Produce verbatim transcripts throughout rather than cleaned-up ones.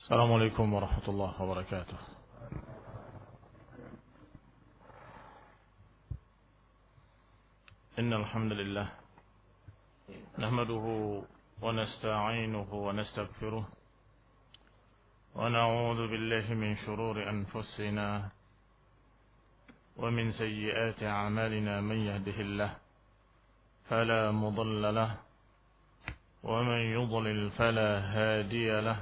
السلام عليكم ورحمة الله وبركاته. إن الحمد لله نحمده ونستعينه ونستغفره ونعوذ بالله من شرور أنفسنا ومن سيئات أعمالنا. من يهده الله فلا مضل له ومن يضلل فلا هادي له،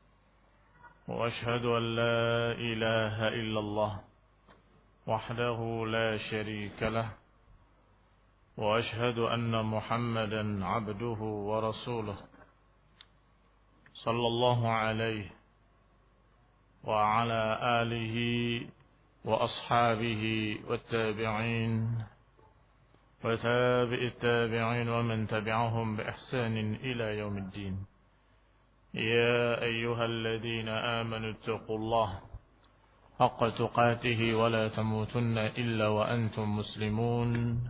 وأشهد أن لا إله إلا الله وحده لا شريك له، وأشهد أن محمدا عبده ورسوله صلى الله عليه وعلى آله وأصحابه والتابعين وتابع التابعين ومن تبعهم بإحسان إلى يوم الدين. يا أيها الذين آمنوا اتقوا الله حق تقاته ولا تموتن إلا وأنتم مسلمون.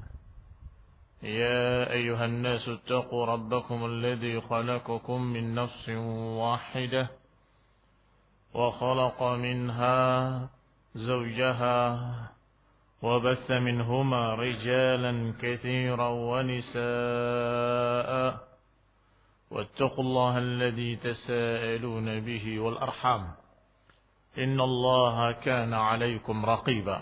يا أيها الناس اتقوا ربكم الذي خلقكم من نفس واحدة وخلق منها زوجها وبث منهما رجالا كثيرا ونساء، واتقوا الله الذي تساءلون به والأرحام إن الله كان عليكم رقيبا.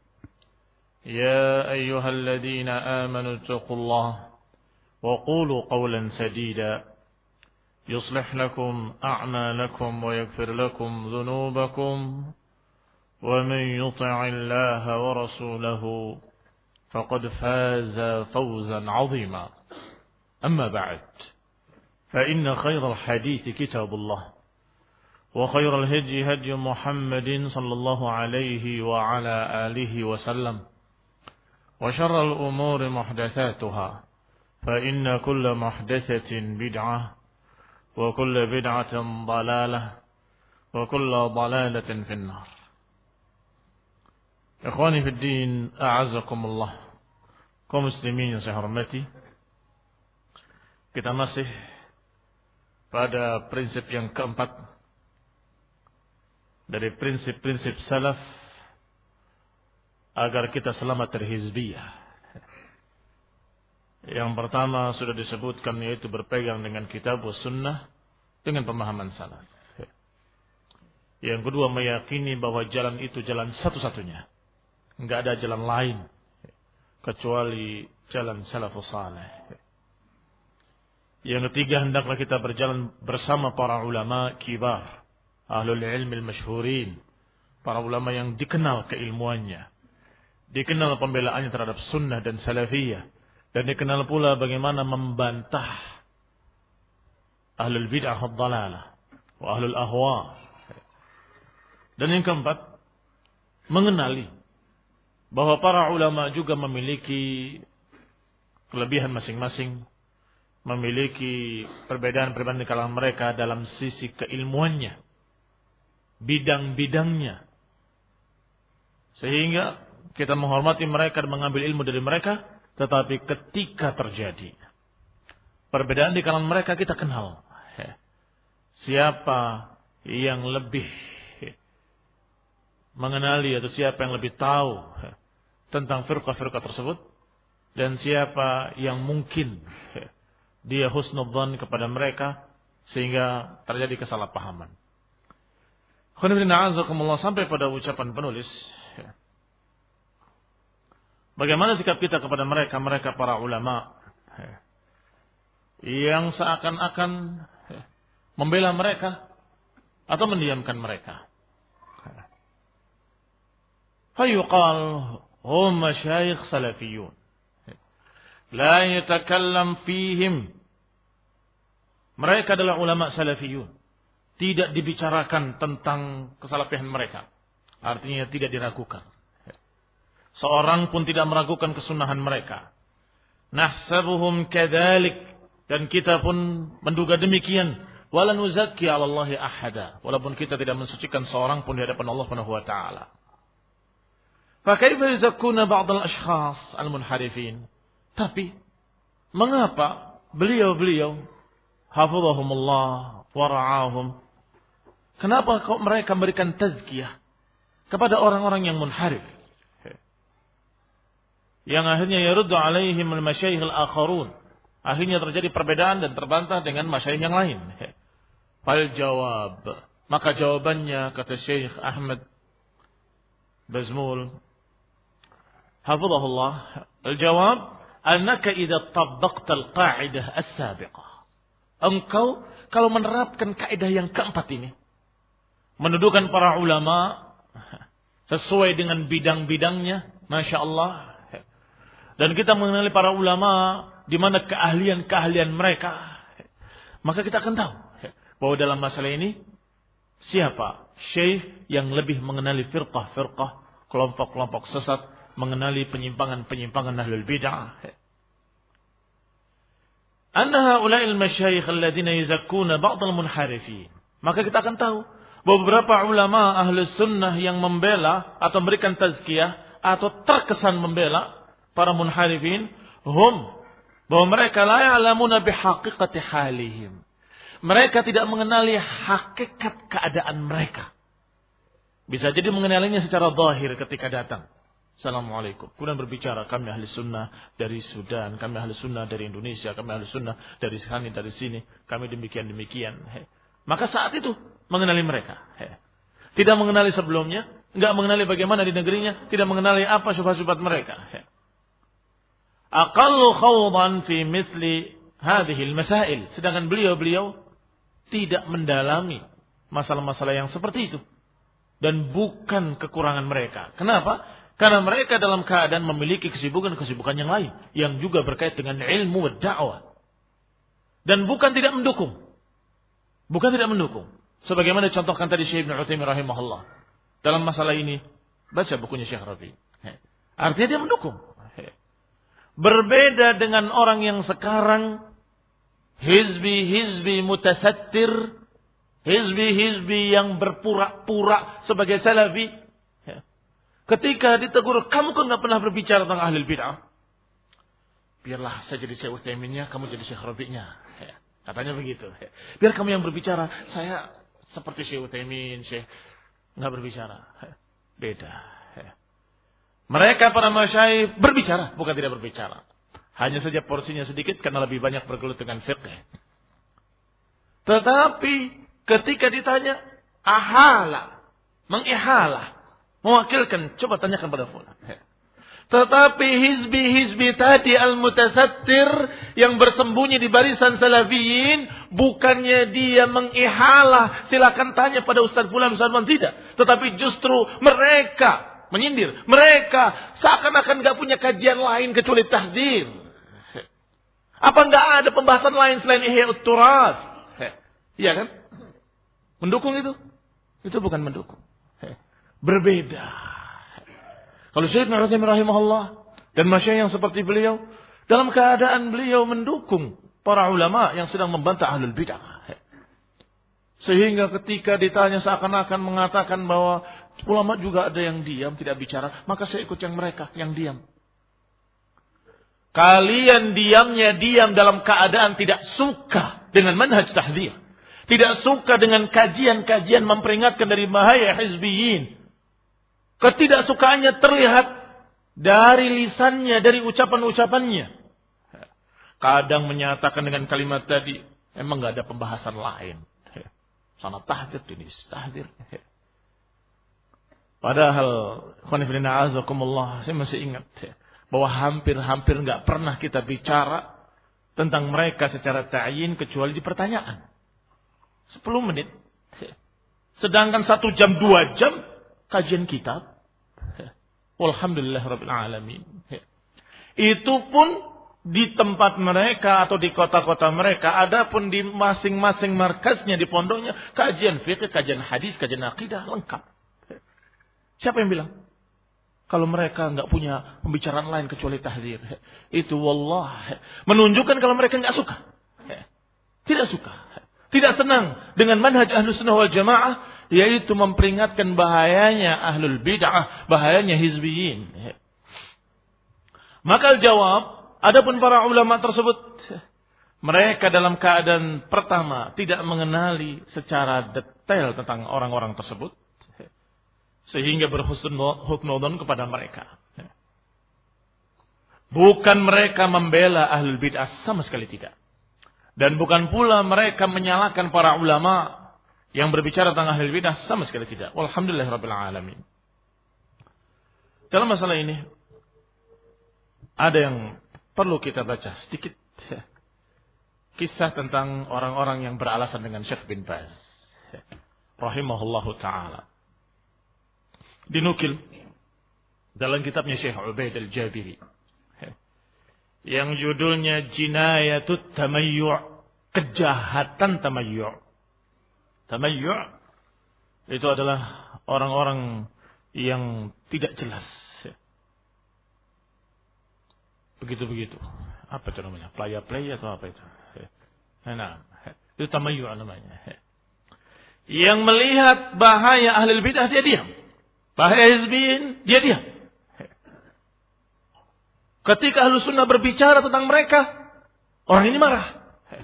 يا أيها الذين آمنوا اتقوا الله وقولوا قولا سديدا يصلح لكم أعمالكم ويغفر لكم ذنوبكم، ومن يطع الله ورسوله فقد فاز فوزا عظيما. أما بعد، فإن خير الحديث كتاب الله، وخير الهدي هدي محمد صلى الله عليه وعلى آله وسلم، وشر الأمور محدثاتها، فإن كل محدثة بدعة، وكل بدعة ضلالة، وكل ضلالة في النار. Ikhwani fi din, a'azzakumullah. Kaum muslimin yang saya hormati, kita masih pada prinsip yang keempat dari prinsip-prinsip salaf agar kita selamat dari hizbiyah. Yang pertama sudah disebutkan, yaitu berpegang dengan kitab wa sunnah dengan pemahaman salaf. Yang kedua, meyakini bahwa jalan itu jalan satu-satunya, enggak ada jalan lain kecuali jalan salafus saleh. Yang ketiga, hendaklah kita berjalan bersama para ulama kibar, ahlul ilmi al-masyhurin, para ulama yang dikenal keilmuannya, dikenal pembelaannya terhadap sunnah dan salafiyah, dan dikenal pula bagaimana membantah ahlul bid'ah wad-dhalalah wa ahlul ahwa. Dan yang keempat, mengenali bahwa para ulama juga memiliki kelebihan masing-masing, memiliki perbedaan-perbedaan di kalangan mereka dalam sisi keilmuannya, bidang-bidangnya, sehingga kita menghormati mereka dan mengambil ilmu dari mereka. Tetapi ketika terjadi perbedaan di kalangan mereka, kita kenal siapa yang lebih mengenali atau siapa yang lebih tahu tentang firqah-firqah tersebut, dan siapa yang mungkin dia husnudzan kepada mereka sehingga terjadi kesalahpahaman. Sampai pada ucapan penulis, bagaimana sikap kita kepada mereka, mereka para ulama yang seakan-akan membela mereka atau mendiamkan mereka. Fayuqal hum masyayikh salafiyun la yatakallam fihim. Mereka adalah ulama salafiyun, tidak dibicarakan tentang kesalahan mereka, artinya tidak diragukan. Seorang pun tidak meragukan kesunahan mereka. Nahsabuhum kadzalik, dan kita pun menduga demikian. Wala nuzakki 'ala Allahi ahada, walaupun kita tidak mensucikan seorang pun di hadapan Allah Subhanahu wa taala. Fa kaifa yuzakkuna ba'd al-ashkhas al-munharifin? Tapi mengapa beliau-beliau hafizahumullah wa ra'ahum Kenapa kok mereka memberikan tazkiyah kepada orang-orang yang munharif? Yang akhirnya yaruddu alaihim al-masyayikh al-akharun. Akhirnya terjadi perbedaan dan terbantah dengan masyayikh yang lain. Fal jawab. Maka jawabannya kata Syekh Ahmad Bazmul hafizahullah, al-jawab annaka idza tabbaqta al-qa'idah as-sabiqah. Engkau kalau menerapkan kaidah yang keempat ini, mendudukan para ulama sesuai dengan bidang-bidangnya, Masya Allah. Dan kita mengenali para ulama di mana keahlian-keahlian mereka, maka kita akan tahu bahwa dalam masalah ini siapa syekh yang lebih mengenali firqah-firqah, kelompok-kelompok sesat, mengenali penyimpangan-penyimpangan ahlul bid'ah. Anna haula'il masyayikh alladziina yuzakkuna ba'dal munharifin. Maka kita akan tahu bahwa beberapa ulama ahlus sunnah yang membela atau memberikan tazkiyah atau terkesan membela para munharifin, hum, bahwa mereka la ya'lamuna bihaqiqati halihim. Mereka tidak mengenali hakikat keadaan mereka. Bisa jadi mengenalinya secara zahir ketika datang. Assalamualaikum. Kemudian berbicara, kami ahli sunnah dari Sudan, kami ahli sunnah dari Indonesia, kami ahli sunnah dari sini, dari sini, kami demikian-demikian. Maka saat itu mengenali mereka. Tidak mengenali sebelumnya, enggak mengenali bagaimana di negerinya, tidak mengenali apa syubhat-syubhat mereka. Aqallu khawdan fi mithli hadhihi al-masail. Sedangkan beliau-beliau tidak mendalami masalah-masalah yang seperti itu. Dan bukan kekurangan mereka. Kenapa? Karena mereka dalam keadaan memiliki kesibukan-kesibukan yang lain. Yang juga berkait dengan ilmu dan dakwah. Dan bukan tidak mendukung. Bukan tidak mendukung. Sebagaimana dicontohkan tadi Syekh Ibn Utsaimin rahimahullah. Dalam masalah ini, baca bukunya Syekh Rabi. Artinya dia mendukung. Berbeda dengan orang yang sekarang hizbi-hizbi mutasattir, hizbi-hizbi yang berpura-pura sebagai salafi. Ketika ditegur, kamu kok nggak pernah berbicara tentang ahli bid'ah? Biarlah saya jadi Syekh Utsaiminnya, kamu jadi Syekh Rabi'nya. Katanya begitu. Biar kamu yang berbicara, saya seperti Syekh Utsaimin, Syekh nggak berbicara. Beda. Mereka para masyayikh berbicara, bukan tidak berbicara. Hanya saja porsinya sedikit karena lebih banyak bergelut dengan fiqh. Tetapi ketika ditanya, ahala, mengihala, mewakilkan, coba tanyakan pada fulan. Tetapi hizbi-hizbi tadi al-mutasattir yang bersembunyi di barisan salafiyin, bukannya dia mengihalah, silakan tanya pada Ustaz fulan, Ustaz fulan, tidak. Tetapi justru mereka menyindir. Mereka seakan-akan gak punya kajian lain kecuali tahdzir. Apa gak ada pembahasan lain selain Ihya'ut Turath? Iya kan? Mendukung itu? Itu bukan mendukung. Berbeda. Kalau Syekh Ibnu Utsaimin rahimahullah dan masyayikh yang seperti beliau, dalam keadaan beliau mendukung para ulama yang sedang membantah ahlul bid'ah. Sehingga ketika ditanya seakan-akan mengatakan bahwa ulama juga ada yang diam, tidak bicara, maka saya ikut yang mereka, yang diam. Kalian diamnya diam dalam keadaan tidak suka dengan manhaj tahdzir. Tidak suka dengan kajian-kajian memperingatkan dari bahaya hizbiyin. Ketidaksukaannya terlihat dari lisannya, dari ucapan-ucapannya. Kadang menyatakan dengan kalimat tadi, emang gak ada pembahasan lain. Sana tahdzir, ini tahdzir. Padahal, khonifidina azakumullah, saya masih ingat bahwa hampir-hampir gak pernah kita bicara tentang mereka secara ta'yin kecuali di pertanyaan. Sepuluh menit. Sedangkan satu jam, dua jam, kajian kitab. Walhamdulillah Rabbil Alamin. Itu pun di tempat mereka atau di kota-kota mereka. Adapun di masing-masing markasnya, di pondoknya, kajian fikih, kajian hadis, kajian akidah, lengkap. Siapa yang bilang? Kalau mereka enggak punya pembicaraan lain kecuali tahdzir. Itu wallah. Menunjukkan kalau mereka enggak suka. Tidak suka. Tidak senang dengan manhaj Ahlus Sunnah wal Jamaah, yaitu memperingatkan bahayanya ahlul bid'ah, bahayanya hizbiyin. Maka jawab, adapun para ulama tersebut, Mereka dalam keadaan pertama tidak mengenali secara detail tentang orang-orang tersebut, sehingga berhusnudzon kepada mereka. Bukan mereka membela ahlul bid'ah, sama sekali tidak. Dan bukan pula mereka menyalahkan para ulama yang berbicara tentang ahlul bid'ah, sama sekali tidak. Walhamdulillahirabbil alamin. Dalam masalah ini ada yang perlu kita baca sedikit kisah tentang orang-orang yang beralasan dengan Syekh bin Baz rahimahullahu taala. Dinukil dalam kitabnya Syekh Ubaid al-Jabiri yang judulnya Jinayatut Tamayyu', kejahatan tamayyu'. Tamayyu' itu adalah orang-orang yang tidak jelas. Begitu-begitu. Apa itu namanya? Playa-playa atau apa itu? Nah, itu tamayyu' namanya. Yang melihat bahaya ahlul bid'ah dia diam. Bahaya hizbiyin, dia diam. Ketika Ahlus Sunnah berbicara tentang mereka, orang ini marah.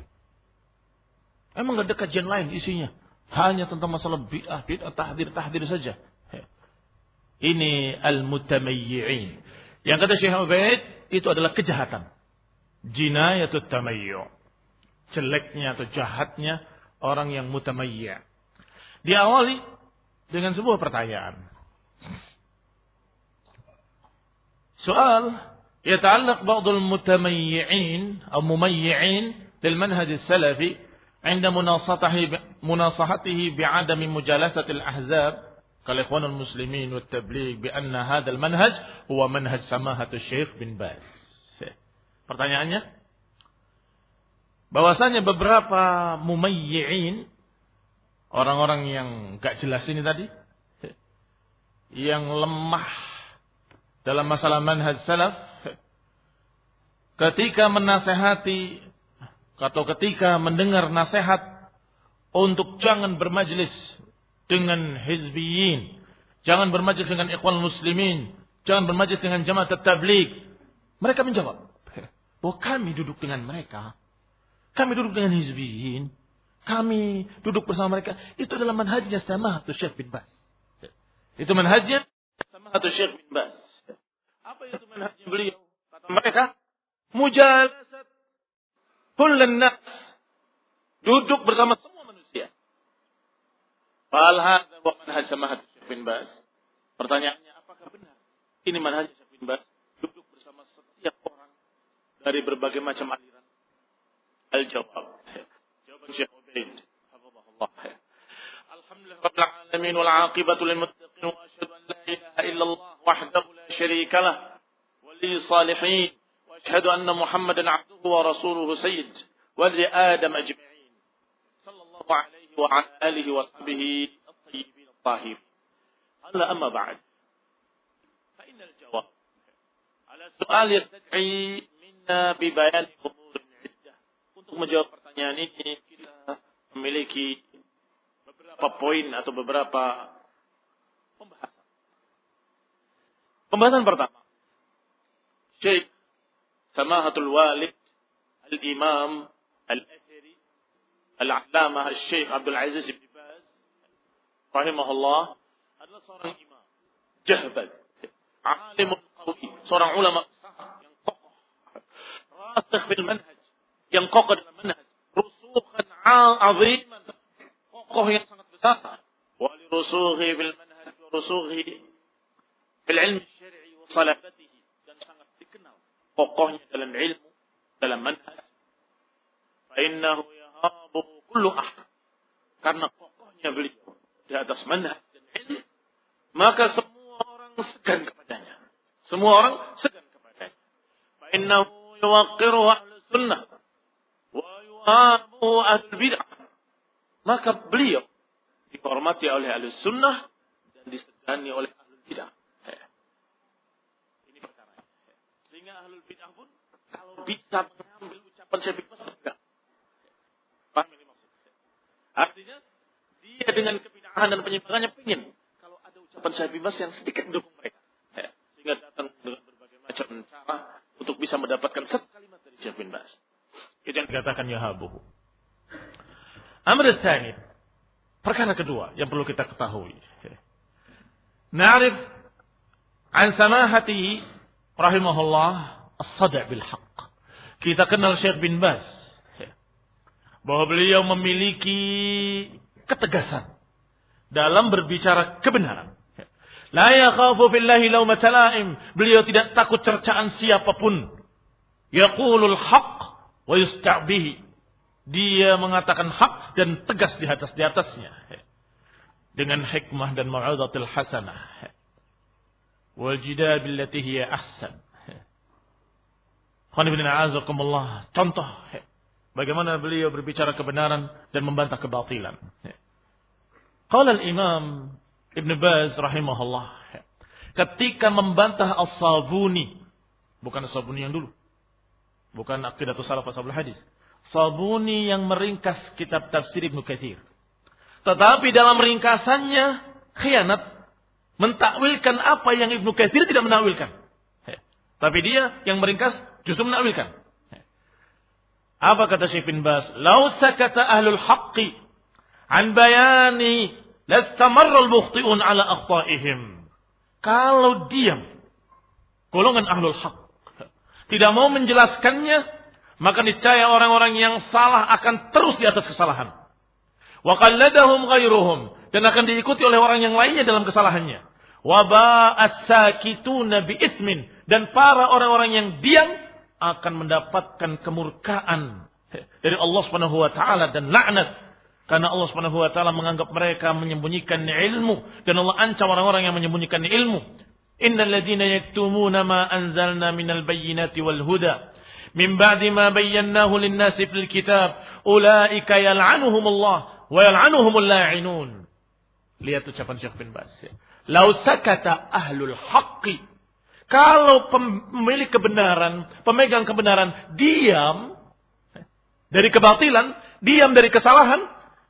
Emang gak ada kajian lain isinya? Hanya tentang masalah bid'ah, bid'ah, tahdir, tahdir saja. Ini al-mutamayyi'in. Yang kata Syekh Ubaid, itu adalah kejahatan. Jinayatut tamayyu'. Jeleknya atau jahatnya orang yang mutamayyi'. Diawali dengan sebuah pertanyaan. Soal yata'allaq ba'd al-mutamayyi'in atau mumayyi'in lil manhaj as-salafi 'inda munasahatihi munasahatihi bi'adami mujalasati al-ahzab kal ikhwan al-muslimin wat tabligh bi anna hadha al-manhaj huwa manhaj samahatul Syekh bin Baz. Pertanyaannya, bahwasanya beberapa mumayyi'in, orang-orang yang enggak jelas ini tadi, yang lemah dalam masalah manhaj salaf, ketika menasehati atau ketika mendengar nasihat untuk jangan bermajlis dengan hizbiyin, jangan bermajlis dengan ikhwan muslimin, jangan bermajlis dengan jamaah tabligh, mereka menjawab bahwa kami duduk dengan mereka, kami duduk dengan hizbiyin, kami duduk bersama mereka, itu adalah manhajnya samahatul Syekh bin Baz. Itu manhajnya samahatul Syekh bin Baz. Apa itu manhajnya beliau? Kata mereka, mujalasat kullun nas, duduk bersama semua manusia. Fal hadza wa manhaj samahatul Syekh bin Baz. Pertanyaannya, apakah benar ini manhaj Syekh bin Baz? Duduk bersama setiap orang dari berbagai macam aliran. Al-jawab. Jawaban Syekh Ubaid, hafizahullah. Alhamdulillah rabbil alamin wal 'aqibatu lil muttaqin wa asyhadu an la ilaha illallah wahdahu la syarika lah wali salihin wa asyhadu anna Muhammadan 'abduhu wa rasuluhu sayyid wali adam ajma'in sallallahu alaihi wa ala alihi wa sahbihi at-tayyibin at-tahirin. Alla amma ba'd. Fa innal jawab ala su'al yastad'i minna bi bayan umur 'iddah. Untuk menjawab pertanyaan ini kita memiliki beberapa poin atau beberapa pembahasan. Pembahasan pertama, Syekh Samahatul Walid Al-Imam Al-Athari Al-Allamah Syekh Abdul Aziz bin Baz rahimahullah adalah seorang imam jahbad, alimun qawi, seorang ulama besar yang kokoh, rasikh fil manhaj, yang kokoh dalam manhaj, rusukhan 'aziman, kokoh yang sangat besar, wa li rusughi fil manhaj wa rusughi fil ilm syar'i wa salafatihi, dan sangat dikenal kokohnya dalam ilmu, dalam manhaj. Fa innahu yahabu kullu ahad, karena kokohnya beliau di atas manhaj dan ilmu, maka semua orang segan kepadanya. Semua orang segan kepadanya. Fa innahu yuwaqqiru ahlus sunnah wa yuhabu ahlul bid'ah. Maka beliau dihormati oleh ahlus sunnah dan disegani oleh ahlul bid'ah. Ini perkara. Sehingga ahlul bid'ah pun kalau bisa mengambil ucapan Syekh bin Baz enggak. Paham ini maksudnya? Artinya dia dengan kebid'ahan dan penyimpangannya ingin kalau ada ucapan Syekh bin Baz yang sedikit mendukung mereka. Sehingga datang dengan berbagai macam cara untuk bisa mendapatkan satu kalimat dari Syekh bin Baz. Itu yang dikatakan yahabuhu. Amr tsani, perkara kedua yang perlu kita ketahui. Na'rif an samahati rahimahullah as-sad' bil haqq. Kita kenal Syekh bin Baz bahwa beliau memiliki ketegasan dalam berbicara kebenaran. La yakhafu fillahi lawmata la'im. Beliau tidak takut cercaan siapapun. Yaqulul haqq wa yusta'bihi. Dia mengatakan hak dan tegas di atas di atasnya. Dengan hikmah dan mau'izatil hasanah. Wal jidal billati hiya ahsan. Khana bin a'azakumullah. Contoh bagaimana beliau berbicara kebenaran dan membantah kebatilan. Qala al-Imam Ibn Baz rahimahullah ketika membantah As-Sabuni, bukan As-Sabuni yang dulu, bukan Aqidatus Salaf Ashabul Hadis, Sabuni yang meringkas kitab tafsir Ibnu Katsir. Tetapi dalam ringkasannya khianat, mentakwilkan apa yang Ibnu Katsir tidak menakwilkan. Tapi dia yang meringkas justru menakwilkan. Apa kata Syekh bin Baz? Lau sakata ahlul haqqi an bayani lastamarra al-mukhti'un ala akhta'ihim. Kalau diam golongan ahlul haq tidak mau menjelaskannya, maka niscaya orang-orang yang salah akan terus di atas kesalahan. Wa qalladahum ghairuhum, dan akan diikuti oleh orang yang lainnya dalam kesalahannya. Wa ba'as-sakituna bi'itsmin, dan para orang-orang yang diam akan mendapatkan kemurkaan dari Allah Subhanahu wa taala dan laknat. Karena Allah Subhanahu wa taala menganggap mereka menyembunyikan ilmu, dan Allah ancam orang-orang yang menyembunyikan ilmu. Innal ladzina yaktumuna ma anzalna minal bayyinati wal huda min ba'di ma bayyanahu lin-nasi fil kitab ulaika yal'anuhumullah wa yal'anuhumul la'inun. Lihat ucapan Syekh bin Baz. Lau sakata ahlul haqqi, kalau pemilik kebenaran, pemegang kebenaran diam dari kebatilan, diam dari kesalahan,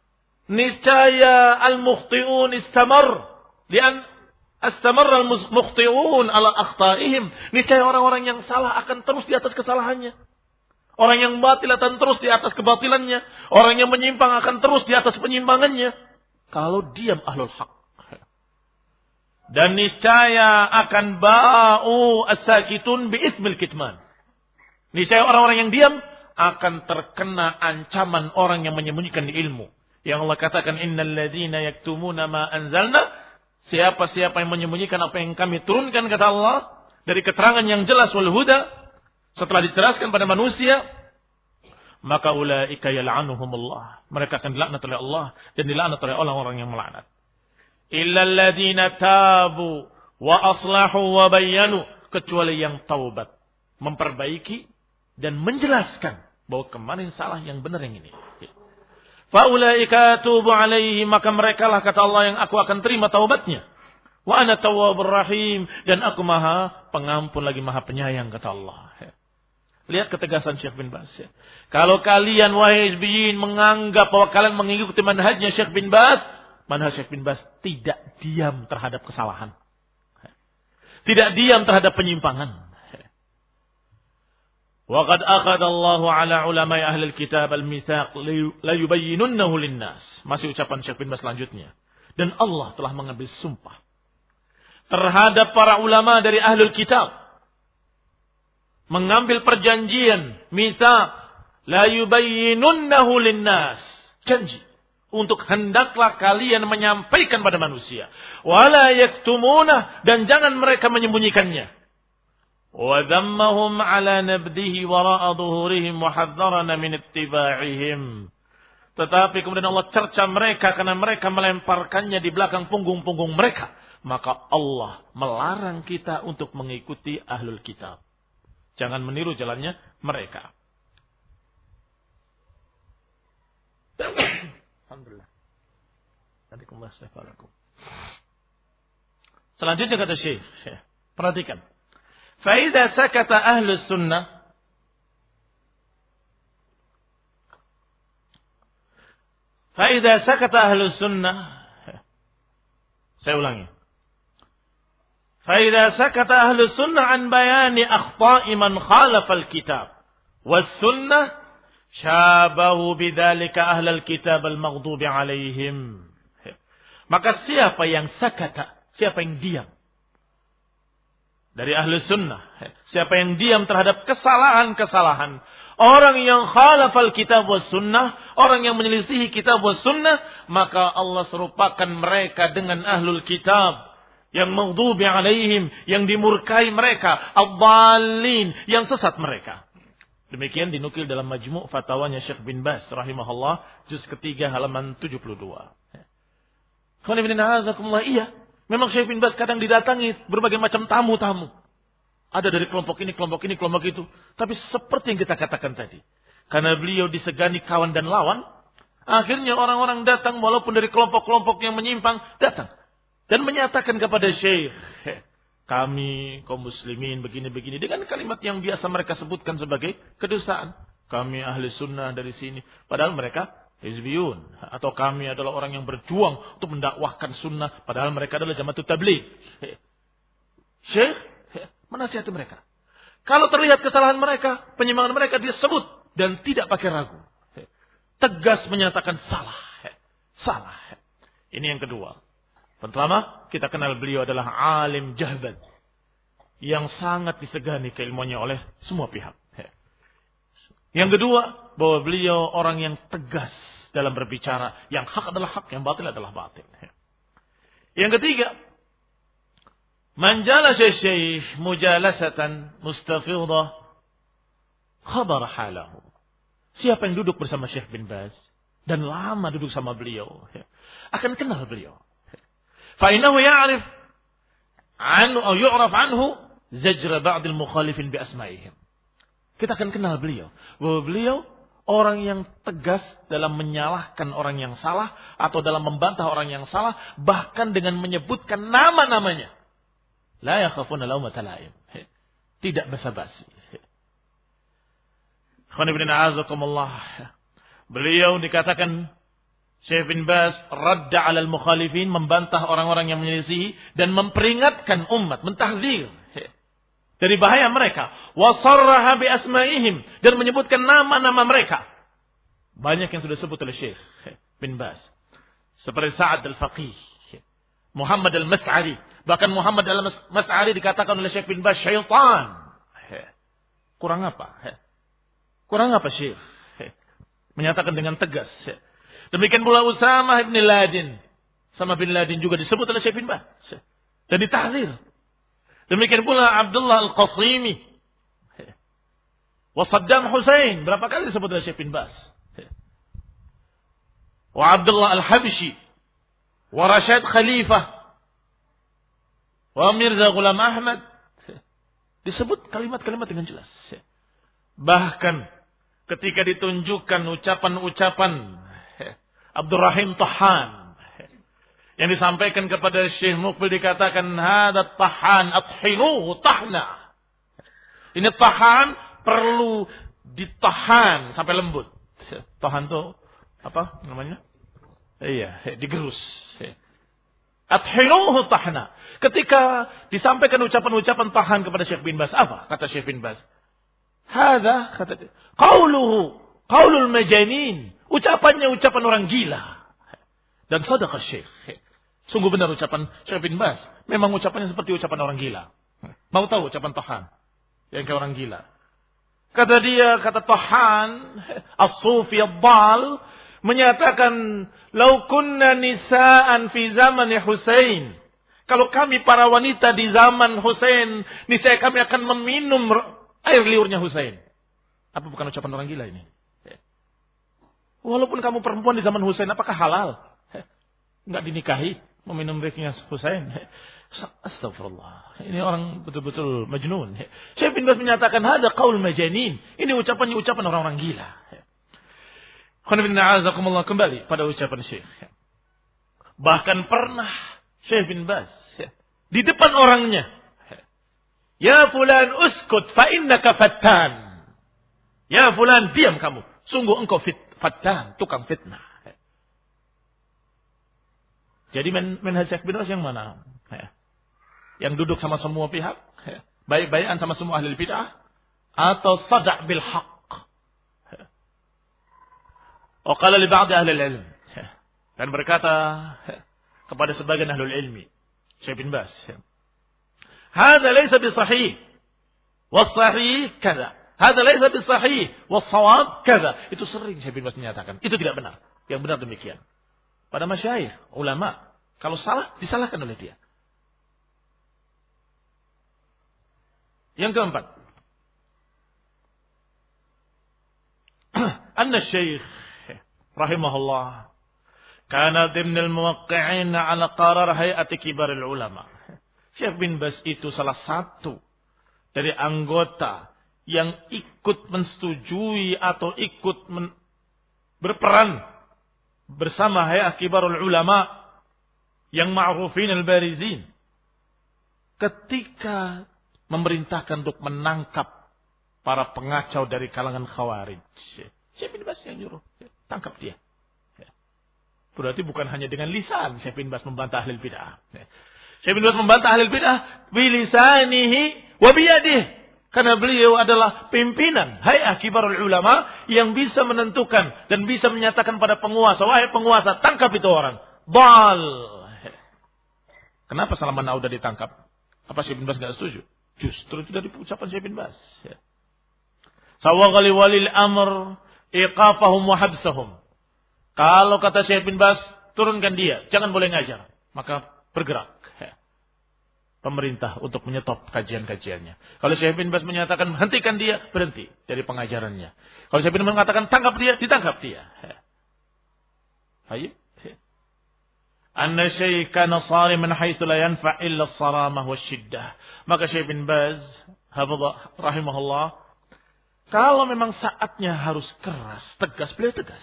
niscaya al-mukhti'un istamar lian astamar al-mukhti'un ala akhta'ihim. Niscaya orang-orang yang salah akan terus di atas kesalahannya. Orang yang batil akan terus di atas kebatilannya. Orang yang menyimpang akan terus di atas penyimpangannya. Kalau diam ahlul haq. Dan niscaya akan ba'u as-sakitun bi'ithmil kitman. Niscaya orang-orang yang diam akan terkena ancaman orang yang menyembunyikan ilmu. Yang Allah katakan innal ladzina yaktumuna ma anzalna, siapa-siapa yang menyembunyikan apa yang kami turunkan, kata Allah, dari keterangan yang jelas wal huda, setelah dijelaskan pada manusia, maka ulaika yal'anuhumullah, mereka akan dilaknat oleh Allah dan dilaknat oleh orang-orang yang melaknat. Illal ladzina tabu wa aslahu wa bayyanu, kecuali yang taubat, memperbaiki dan menjelaskan bahwa kemarin salah, yang benar yang ini. Faulaika atubu alaihim, maka mereka lah, kata Allah, yang aku akan terima taubatnya. Wa ana tawwabur rahim, dan aku maha pengampun lagi maha penyayang, kata Allah. Lihat ketegasan Syekh bin Baz. Kalau kalian wahai hizbiyin menganggap bahwa kalian mengikuti manhajnya Syekh bin Baz, manhaj Syekh bin Baz tidak diam terhadap kesalahan, tidak diam terhadap penyimpangan. Wa qad akhadha Allahu ala ulama'i ahli al-kitab al-mitsaq la yubayyinunnahu lin-nas. Masih ucapan Syekh bin Baz selanjutnya. Dan Allah telah mengambil sumpah terhadap para ulama dari ahlul kitab, mengambil perjanjian mitsaq la yubayyinunnahu lin-nas, janji untuk hendaklah kalian menyampaikan pada manusia, wala yaktumuna, dan jangan mereka menyembunyikannya. Wa dhammahum ala nabdihi wara'a dhuhurihim wa hadzarana min ittiba'ihim. Tetapi kemudian Allah cerca mereka karena mereka melemparkannya di belakang punggung-punggung mereka. Maka Allah melarang kita untuk mengikuti ahlul kitab. Jangan meniru jalannya mereka. Alhamdulillah. Selanjutnya kata Syekh, perhatikan. فإذا سكت أهل السنة فإذا سكت أهل السنة saya ulangi فإذا سكت أهل السنة عن بيان أخطاء من خالف الكتاب والسنة syabahu bidzalika ahlal kitab al-maghdubi alaihim. Maka siapa yang sakata, siapa yang diam dari ahli sunnah, siapa yang diam terhadap kesalahan-kesalahan orang yang khalafal kitab was sunnah, orang yang menyelisihi kitab was sunnah, maka Allah serupakan mereka dengan ahlul kitab yang maghdubi alaihim, yang dimurkai mereka, ad-dallin, yang sesat mereka. Demikian dinukil dalam majmu' fatwanya Syekh bin Baz rahimahullah juz ketiga halaman tujuh puluh dua. Iya, memang Syekh bin Baz kadang didatangi berbagai macam tamu-tamu. Ada dari kelompok ini, kelompok ini, kelompok itu. Tapi seperti yang kita katakan tadi, karena beliau disegani kawan dan lawan, akhirnya orang-orang datang walaupun dari kelompok-kelompok yang menyimpang datang dan menyatakan kepada Syekh, kami kaum muslimin begini-begini dengan kalimat yang biasa mereka sebutkan sebagai kedustaan. Kami ahli sunnah dari sini, padahal mereka hizbiyun, atau kami adalah orang yang berjuang untuk mendakwahkan sunnah, padahal mereka adalah Jamaatut Tabligh. Syekh menasihati mereka. Kalau terlihat kesalahan mereka, penyimpangan mereka, dia sebut dan tidak pakai ragu. Tegas menyatakan salah. Salah. Ini yang kedua. Pertama, kita kenal beliau adalah alim jahbad yang sangat disegani keilmuannya oleh semua pihak. Yang kedua, bahwa beliau orang yang tegas dalam berbicara. Yang hak adalah hak, yang batil adalah batil. Yang ketiga, man jalasa syekh mujalasatan mustafidah khabar halahu. Siapa yang duduk bersama Syekh bin Baz dan lama duduk sama beliau akan kenal beliau. Fa innahu ya'rif anhu atau yu'raf anhu zajra ba'd al-mukhalifin bi asma'ihim. Kita akan kenal beliau, bahwa beliau orang yang tegas dalam menyalahkan orang yang salah atau dalam membantah orang yang salah, bahkan dengan menyebutkan nama-namanya. La yakhafuna laumata laim. Tidak basa-basi. Khana bin a'azakumullah. Beliau dikatakan Syekh bin Baz radda 'alal mukhalifin, membantah orang-orang yang menyelisihi dan memperingatkan umat, mentahdzir dari bahaya mereka. Wa sarraha bi asma'ihim, dan menyebutkan nama-nama mereka. Banyak yang sudah disebut oleh Syekh bin Baz. Seperti Sa'ad al-Faqih, Muhammad al-Mas'ari. Bahkan Muhammad al-Mas'ari dikatakan oleh Syekh bin Baz syaitan. Kurang apa? Kurang apa Syekh? Menyatakan dengan tegas. Demikian pula Usamah bin Laden. Sama bin Laden juga disebut oleh Syekh bin Baz. Dan ditahdzir. Demikian pula Abdullah al-Qasimi. Wa Saddam Hussein. Berapa kali disebut oleh Syekh bin Baz. Wa Abdullah al-Habshi. Wa Rashad Khalifah. Wa Mirza Ghulam Ahmad. Disebut kalimat-kalimat dengan jelas. Bahkan ketika ditunjukkan ucapan-ucapan Abdurrahim Tahan yang disampaikan kepada Syekh Muqbil, dikatakan hadat Tahan athinuhu tahna. Ini Tahan perlu ditahan sampai lembut. Tahan itu apa namanya? Iya, digerus. Athinuhu tahna. Ketika disampaikan ucapan-ucapan Tahan kepada Syekh bin Baz, apa kata Syekh bin Baz? Hada kata dia, qauluhu qaulul majanin. Ucapannya ucapan orang gila. Dan sadaqah Syekh. Sungguh benar ucapan Syekh bin Baz. Memang ucapannya seperti ucapan orang gila. Mau tahu ucapan Tahan yang kayak orang gila? Kata dia, kata Tahan, as-sufi ad-dal, menyatakan, "Lau kunna nisaan fi zaman Husain." Kalau kami para wanita di zaman Husain, niscaya kami akan meminum air liurnya Husain. Apa bukan ucapan orang gila ini? Walaupun kamu perempuan di zaman Husain, apakah halal? Enggak dinikahi, meminum liurnya Husain. Astagfirullah. Ini orang betul-betul majnun. Syekh bin Baz menyatakan, hada qaul majanin. Ini ucapannya ucapan orang-orang gila. Kembali pada ucapan Syekh. Bahkan pernah Syekh bin Baz di depan orangnya, ya fulan uskut fa innaka fattan. Ya fulan, diam kamu, sungguh engkau fit, fattan, tukang fitnah. Jadi manhaj Syekh bin Baz yang mana? Yang duduk sama semua pihak, baik-baikan sama semua ahli bid'ah, atau sada' bil haqq, Wa qala li ba'd ahli al-ilm. Dan berkata kepada sebagian ahlul ilmi, Syekh bin Baz, "Hadza laysa bi sahih. Was sahih kadza. Hadza laysa bi sahih. Was shawab kadza." Itu sering Syekh bin Baz menyatakan, itu tidak benar. Yang benar demikian. Pada masyayikh, ulama, kalau salah disalahkan oleh dia. Yang keempat, anna syekh rahimahullah kana dimn al-muwaqqi'in 'ala qarar hay'ati kibar al-ulama. Syekh bin Baz itu salah satu dari anggota yang ikut mensetujui atau ikut men- berperan bersama hay'ah kibarul ulama yang ma'rufin al-barizin ketika memerintahkan untuk menangkap para pengacau dari kalangan Khawarij. Syekh bin Baz yang nyuruh, tangkap dia. Berarti bukan hanya dengan lisan Syekh bin Baz membantah ahli bid'ah. Syekh bin Baz membantah ahli bid'ah bilisanihi wa biyadihi. Karena beliau adalah pimpinan hay'ah kibarul ulama yang bisa menentukan dan bisa menyatakan pada penguasa, wahai penguasa, tangkap itu orang. Dal. Kenapa Salman Auda ditangkap? Apa Syekh bin Baz enggak setuju? Justru itu dari ucapan Syekh bin Baz. Sawaghali walil amr iqafahum wa habsahum. Kalau kata Syekh bin Baz, turunkan dia, jangan boleh ngajar. Maka bergerak pemerintah untuk menyetop kajian-kajiannya. Kalau Syekh bin Baz menyatakan hentikan dia, berhenti dari pengajarannya. Kalau Syekh bin Baz mengatakan tangkap dia, ditangkap dia. Ayo. Anna syekh kana sariman haitsu la yanfa' illa as-saramah wasyiddah. Maka Syekh bin Baz hafizah rahimahullah, kalau memang saatnya harus keras, tegas, beliau tegas.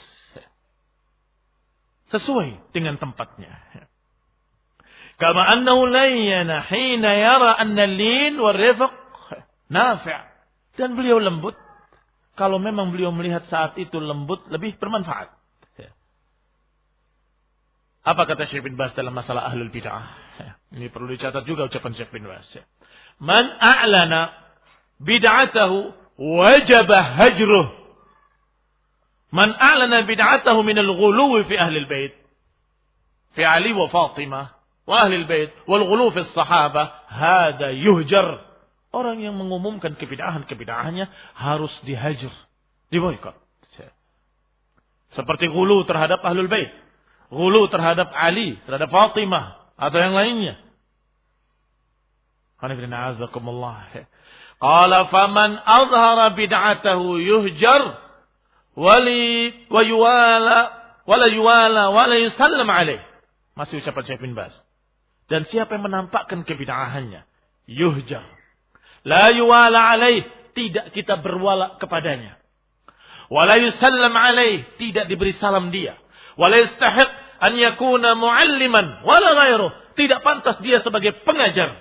Sesuai dengan tempatnya. Kama annahu layyana hina yara anna al-lin wal-rifq nafi'. Dan beliau lembut kalau memang beliau melihat saat itu lembut lebih bermanfaat. Apa kata Syekh bin Baz dalam masalah ahlul bid'ah? Ini perlu dicatat juga ucapan Syekh bin Baz. Man a'lana bid'atahu wajaba hajruh. Man a'lana bid'atahu min al-ghuluwi fi ahli al-bait. Fi Ali wa Fatimah wa ahli al-bait wal ghuluw fi as-sahabah hada yuhjar. Orang yang mengumumkan kebid'ahan-kebid'ahannya harus dihajar, diboikot. Seperti ghuluw terhadap ahlul bait. Ghulu terhadap Ali, terhadap Fatimah, atau yang lainnya. Qala faman azhara bid'atahu yuhjar wali wa yuwala wala yuwala wala yusallam alaih. Masih ucapan Syekh bin Baz. Dan siapa yang menampakkan kebid'ahannya, yuhjar. La yuwala alaih, tidak kita berwala kepadanya. Wala yusallam alaih, tidak diberi salam dia. Wala yastahiq an yakuna mualliman wala ghairuh, tidak pantas dia sebagai pengajar.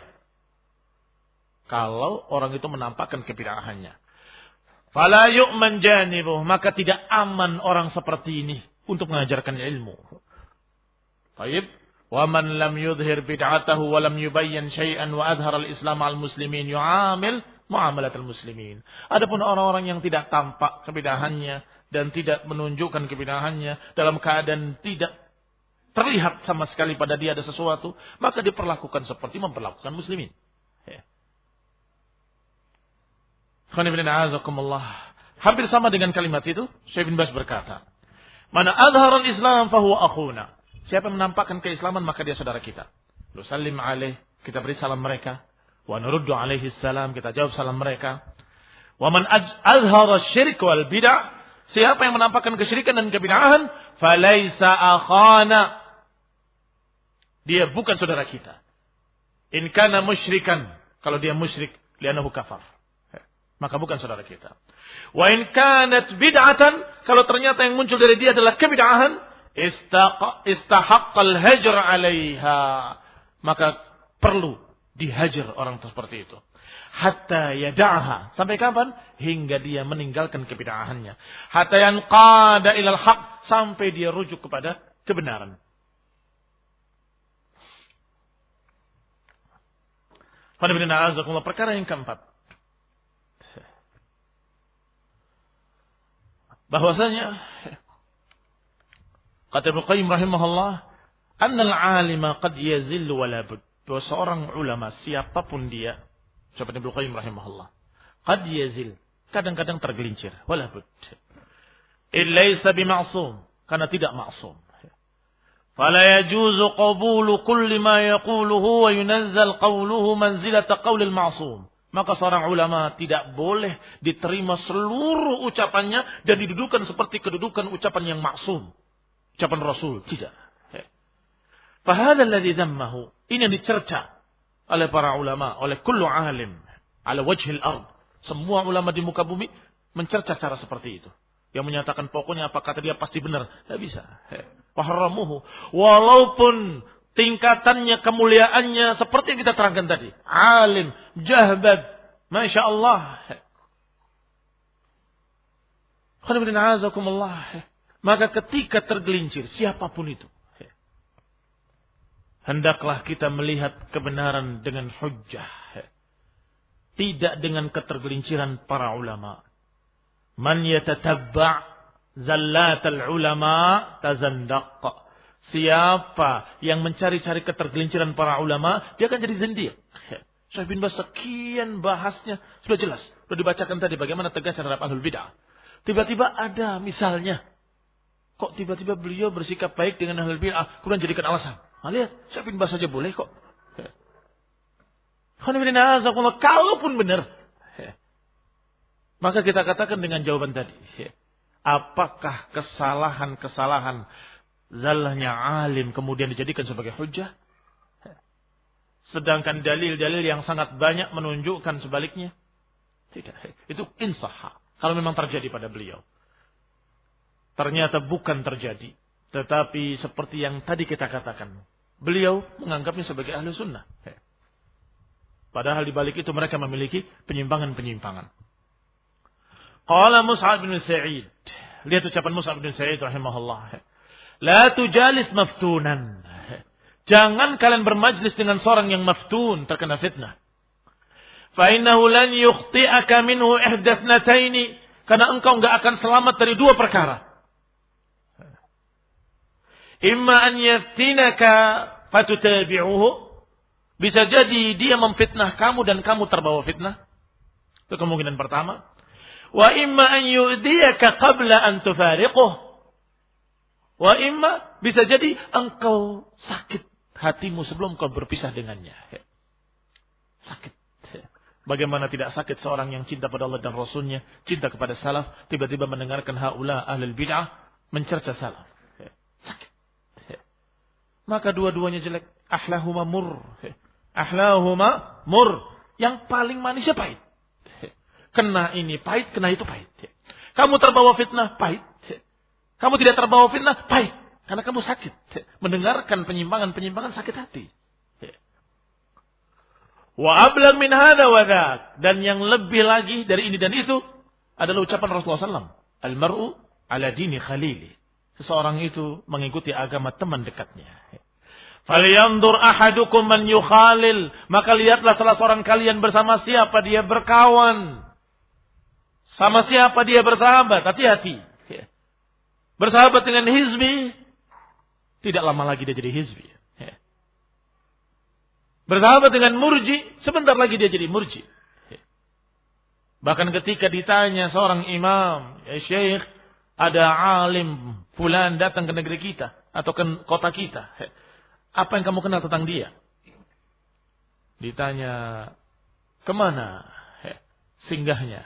Kalau orang itu menampakkan kebid'ahannya, fala yu'man janibuh, maka tidak aman orang seperti ini untuk mengajarkan ilmu. Baik, wa man lam yudhhir bid'atahu wa lam yubayyin syai'an wa adhara al-islam al-muslimin yu'amil muamalat al-muslimin. Adapun orang-orang yang tidak tampak kebid'ahannya dan tidak menunjukkan kebid'ahannya dalam keadaan tidak terlihat sama sekali pada dia ada sesuatu, maka diperlakukan seperti memperlakukan muslimin. Hampir sama dengan kalimat itu, Syekh bin Baz berkata, "Man adhara al-Islam fahuwa akhuna." Siapa yang menampakkan keislaman maka dia saudara kita. Nusallim alaih, kita beri salam mereka. Wa nuruddu alaihi salam, kita jawab salam mereka. Wa man adhara asy-syirk wal bid'ah, siapa yang menampakkan kesyirikan dan kebid'ahan, falaisa akhana, dia bukan saudara kita. In kana musyrikan, kalau dia musyrik, li'annahu kafar, maka bukan saudara kita. Wa in kanat bid'atan, kalau ternyata yang muncul dari dia adalah kebid'ahan, istahaqqal hajr 'alaiha, maka perlu dihajar orang seperti itu. Hatta yada'aha, sampai kapan? Hingga dia meninggalkan kebid'ahannya. Hatta yanqada ilal haq, sampai dia rujuk kepada kebenaran. Perkara yang keempat, bahwasanya Kata Ibnu Qayyim rahimahullah, annal alima qad yazillu wala bud. Bahwa seorang ulama siapapun dia, seperti Ibnu Qayyim rahimahullah, qad yazil, kadang-kadang tergelincir, wala bud. Illaysa bima'sum, karena tidak maksum. Fala yajuzu qabulu kulli ma yaquluhu wa yunazzal qawluhu manzilata qawlil ma'sum. Maka seorang ulama tidak boleh diterima seluruh ucapannya dan didudukan seperti kedudukan ucapan yang maksum. Ucapan Rasul. Tidak. Fahadha alladhi dhammahu. Ini yang dicerca oleh para ulama, oleh kullu alim ala wajhil ard. Semua ulama di muka bumi mencerca cara seperti itu. Yang menyatakan pokoknya apa kata dia pasti benar. Tidak bisa. Wahramuhu. Walaupun tingkatannya, kemuliaannya seperti yang kita terangkan tadi. Alim, jahbad, Masya Allah. Maka ketika tergelincir, siapapun itu, hendaklah kita melihat kebenaran dengan hujjah. Tidak dengan ketergelinciran para ulama. Man yatatabba' zallatal ulama tazandaq. Siapa yang mencari-cari ketergelinciran para ulama, dia akan jadi zindiq. Syekh bin Baz sekian bahasnya sudah jelas, sudah dibacakan tadi bagaimana tegas terhadap ahlul bid'ah. Tiba-tiba ada misalnya, kok tiba-tiba beliau bersikap baik dengan ahlul bid'ah, kemudian jadikan alasan. Nah, lihat, Syekh bin Baz saja boleh kok. Kalaupun benar, maka kita katakan dengan jawaban tadi, apakah kesalahan-kesalahan zallahnya alim kemudian dijadikan sebagai hujjah? Sedangkan dalil-dalil yang sangat banyak menunjukkan sebaliknya. Tidak. Itu insahha. Kalau memang terjadi pada beliau. Ternyata bukan terjadi. Tetapi seperti yang tadi kita katakan. Beliau menganggapnya sebagai ahli sunnah. Padahal di balik itu mereka memiliki penyimpangan-penyimpangan. Qala Mus'ab bin Sa'id. Lihat ucapan Mus'ab bin Sa'id rahimahullah. La tujalis maftunan. Jangan kalian bermajlis dengan seorang yang maftun, terkena fitnah. Fa innahu lan yukhti'aka minhu ihdathnataini, karena engkau enggak akan selamat dari dua perkara. Imma an yaftinaka fatutabi'uhu, bisa jadi dia memfitnah kamu dan kamu terbawa fitnah. Itu kemungkinan pertama. Wa imma an yu'diyaka qabla an tufariquh. Wa imma, bisa jadi engkau sakit hatimu sebelum kau berpisah dengannya. Sakit. Bagaimana tidak sakit seorang yang cinta pada Allah dan Rasulnya, cinta kepada salaf, tiba-tiba mendengarkan haula ahlul bid'ah mencerca salaf. Sakit. Maka dua-duanya jelek. Ahlahuma mur. Ahlahuma mur. Yang paling manisnya pahit. Kena ini pahit, kena itu pahit. Kamu terbawa fitnah, pahit. Kamu tidak terbawa fitnah, pahit. Karena kamu sakit. Mendengarkan penyimpangan-penyimpangan sakit hati. Wa ablag min hadha wa dhak. Dan yang lebih lagi dari ini dan itu adalah ucapan Rasulullah sallallahu alaihi wasallam. Al-mar'u ala dini khalili. Seseorang itu mengikuti agama teman dekatnya. Falyanzur ahadukum man yukhalil. Maka lihatlah salah seorang kalian bersama siapa dia berkawan. Sama siapa dia bersahabat. Hati-hati. Bersahabat dengan hizbi, tidak lama lagi dia jadi hizbi. Bersahabat dengan murji, sebentar lagi dia jadi murji. Bahkan ketika ditanya seorang imam, ya syekh, ada alim fulan datang ke negeri kita atau ke kota kita. Apa yang kamu kenal tentang dia? Ditanya, kemana singgahnya?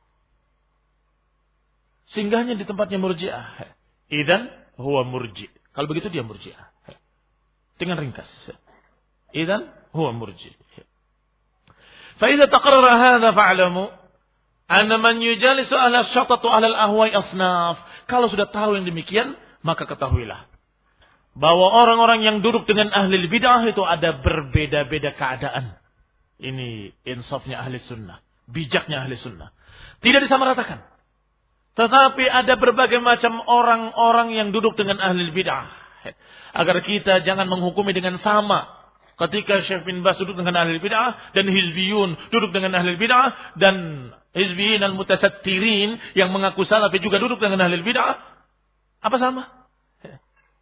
Singgahnya di tempatnya murji'ah. Idan huwa murji. Kalau begitu dia murji'ah. Dengan ringkas. Idan huwa murji. Fa idza taqarrara hadha fa'lamu anna man yujalisu ala syatatu ala al-ahwa'i asnaf. Kalau sudah tahu yang demikian, maka ketahuilah bahwa orang-orang yang duduk dengan ahli bid'ah itu ada berbeda-beda keadaan. Ini insafnya ahli sunnah, bijaknya ahli sunnah. Tidak disamaratakan. Tetapi ada berbagai macam orang-orang yang duduk dengan ahli bid'ah. Agar kita jangan menghukumi dengan sama. Ketika Syekh bin Baz duduk dengan ahli bid'ah dan hizbiyun duduk dengan ahli bid'ah dan hizbiyin al-mutasattirin yang mengaku salafi juga duduk dengan ahli bid'ah. Apa sama?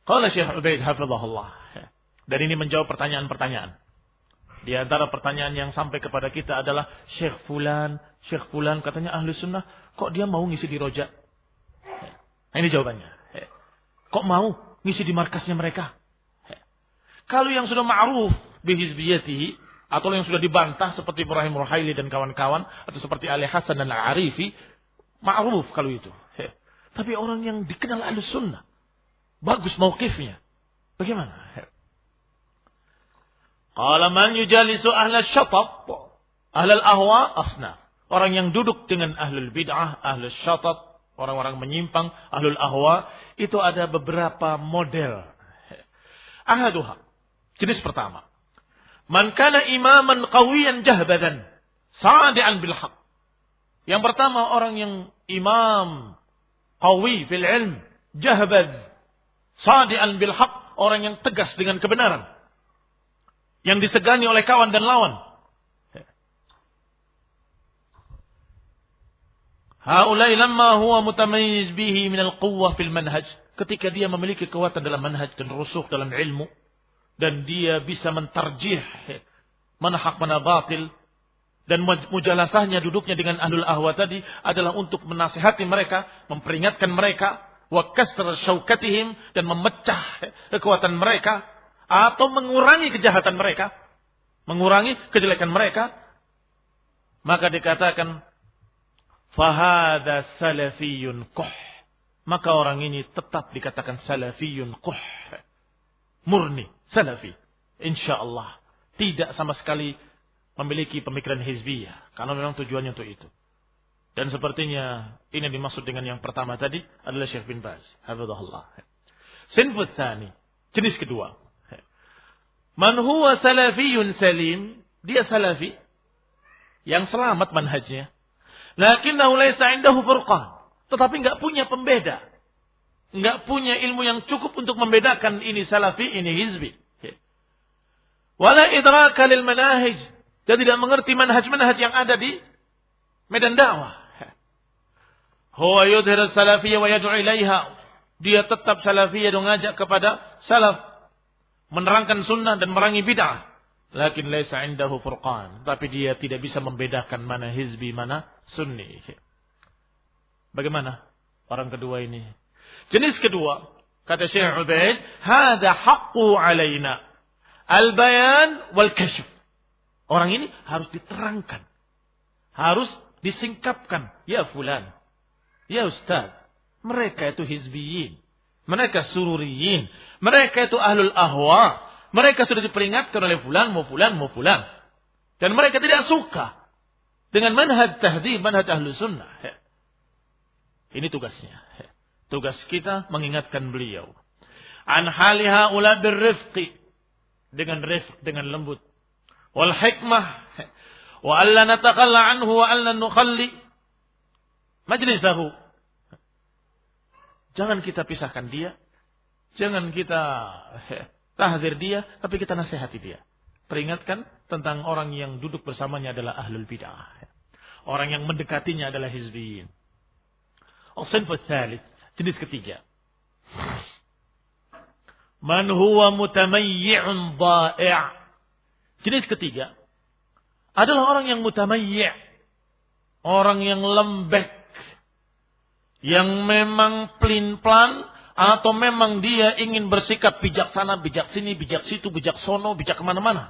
Qala Syekh Ubaid hafizahullah. Dan ini menjawab pertanyaan-pertanyaan. Di antara pertanyaan yang sampai kepada kita adalah Syekh Fulan, Syekh Fulan katanya ahli sunnah, kok dia mau ngisi di Roja? Nah, ini jawabannya. Kok mau ngisi di markasnya mereka? Kalau yang sudah ma'ruf bihizbiyatihi, atau yang sudah dibantah seperti Ibrahim Ruhaili dan kawan-kawan, atau seperti Ali Hasan dan Al-Arifi, ma'ruf kalau itu. Tapi orang yang dikenal ahli sunnah, bagus mauqifnya, bagaimana? Qala man yujalisu ahla syatab, ahla al-ahwa asnaf. Orang yang duduk dengan ahlul bid'ah, ahlul syatab, orang-orang menyimpang, ahlul ahwa, itu ada beberapa model. Ahaduha, jenis pertama. Man kana imaman qawiyan jahbadan, sadi'an bil haq. Yang pertama orang yang imam qawi fil ilm, jahbad, sadi'an bil haq, orang yang tegas dengan kebenaran, yang disegani oleh kawan dan lawan. Haulai lamma huwa mutamayyiz bihi min al-quwwah fil manhaj. Ketika dia memiliki kekuatan dalam manhaj dan rusukh dalam ilmu, dan dia bisa mentarjih mana hak mana batil, dan mujalasahnya duduknya dengan ahlul ahwa tadi adalah untuk menasihati mereka, memperingatkan mereka, wa kasr syaukatihim, dan memecah kekuatan mereka, atau mengurangi kejahatan mereka, mengurangi kejelekan mereka, maka dikatakan fahada salafiyun quh, maka orang ini tetap dikatakan salafiyun quh, murni salafi, insyaallah tidak sama sekali memiliki pemikiran hizbiyah, karena memang tujuannya untuk itu. Dan sepertinya ini dimaksud dengan yang pertama tadi adalah Syekh bin Baz hafizahullah. Sinfut tsani, jenis kedua, man huwa salafiyun salim, dia salafi yang selamat manhajnya, lakinnahu laysa indahu furqan, tetapi enggak punya pembeda, enggak punya ilmu yang cukup untuk membedakan ini salafi, ini hizbi. Wala idraka lil manahij, dia tidak mengerti manhaj-manhaj yang ada di medan dakwah. Huwa yudhir salafiyya wa yad'u ilaiha, dia tetap salafiyah dan mengajak kepada salaf, menerangkan sunnah dan merangi bid'ah. Lakin laisa indahu furqan, tapi dia tidak bisa membedakan mana hizbi, mana sunni. Bagaimana orang kedua ini? Jenis kedua, kata Syekh Ubaid, hada haqqu alaina al-bayan wal kashf. Orang ini harus diterangkan, harus disingkapkan. Ya fulan, ya ustaz, mereka itu hizbiyin, mereka sururiyin, mereka itu ahlul ahwa, mereka sudah diperingatkan oleh fulan, mau fulan, mau fulan, dan mereka tidak suka dengan manhaj tahdhib, manhaj ahlus sunnah. Ini tugasnya. Tugas kita mengingatkan beliau. An hali haula birrifqi, dengan rifq, dengan lembut. Wal hikmah, wa alla natakalla anhu wa alla nukhalli majlisahu. Jangan kita pisahkan dia, jangan kita tahdzir dia, tapi kita nasihati dia. Peringatkan tentang orang yang duduk bersamanya adalah ahlul bid'ah, orang yang mendekatinya adalah hizbiyin. As-sinf ats-tsalits, jenis ketiga. Man huwa mutamayyi'un dha'i'. Jenis ketiga adalah orang yang mutamayyi', orang yang lembek, yang memang pelin-pelan, atau memang dia ingin bersikap bijaksana, bijak sini, bijak situ, bijak sono, bijak kemana-mana.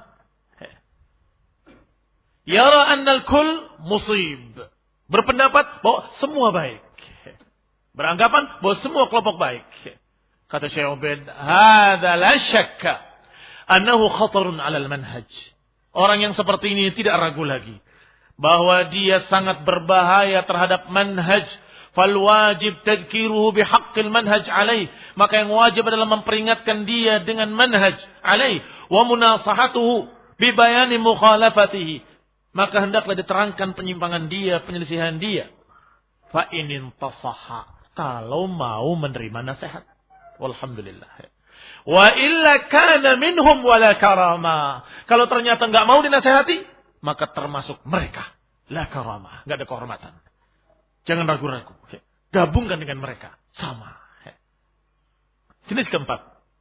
Yara annal kull musib, berpendapat bahwa semua baik, beranggapan bahwa semua kelompok baik. Kata Syekh Ubaid, hadza la syakka annahu khatarun 'alal manhaj. Orang yang seperti ini tidak ragu lagi bahwa dia sangat berbahaya terhadap manhaj. Fal wajib tadhkiruhu bihaqqil manhaj alaih, maka yang wajib adalah memperingatkan dia dengan manhaj alaih, wa munasahatuhu bi bayani mukhalafatihi, maka hendaklah diterangkan penyimpangan dia, penyelisihan dia. Fa in intasaha, kalau mau menerima nasihat, walhamdulillah. Wa illa kana minhum wala karama, kalau ternyata enggak mau dinasihati, maka termasuk mereka, la karama, enggak ada kehormatan. Jangan ragu-ragu, gabungkan dengan mereka, sama. Jenis keempat,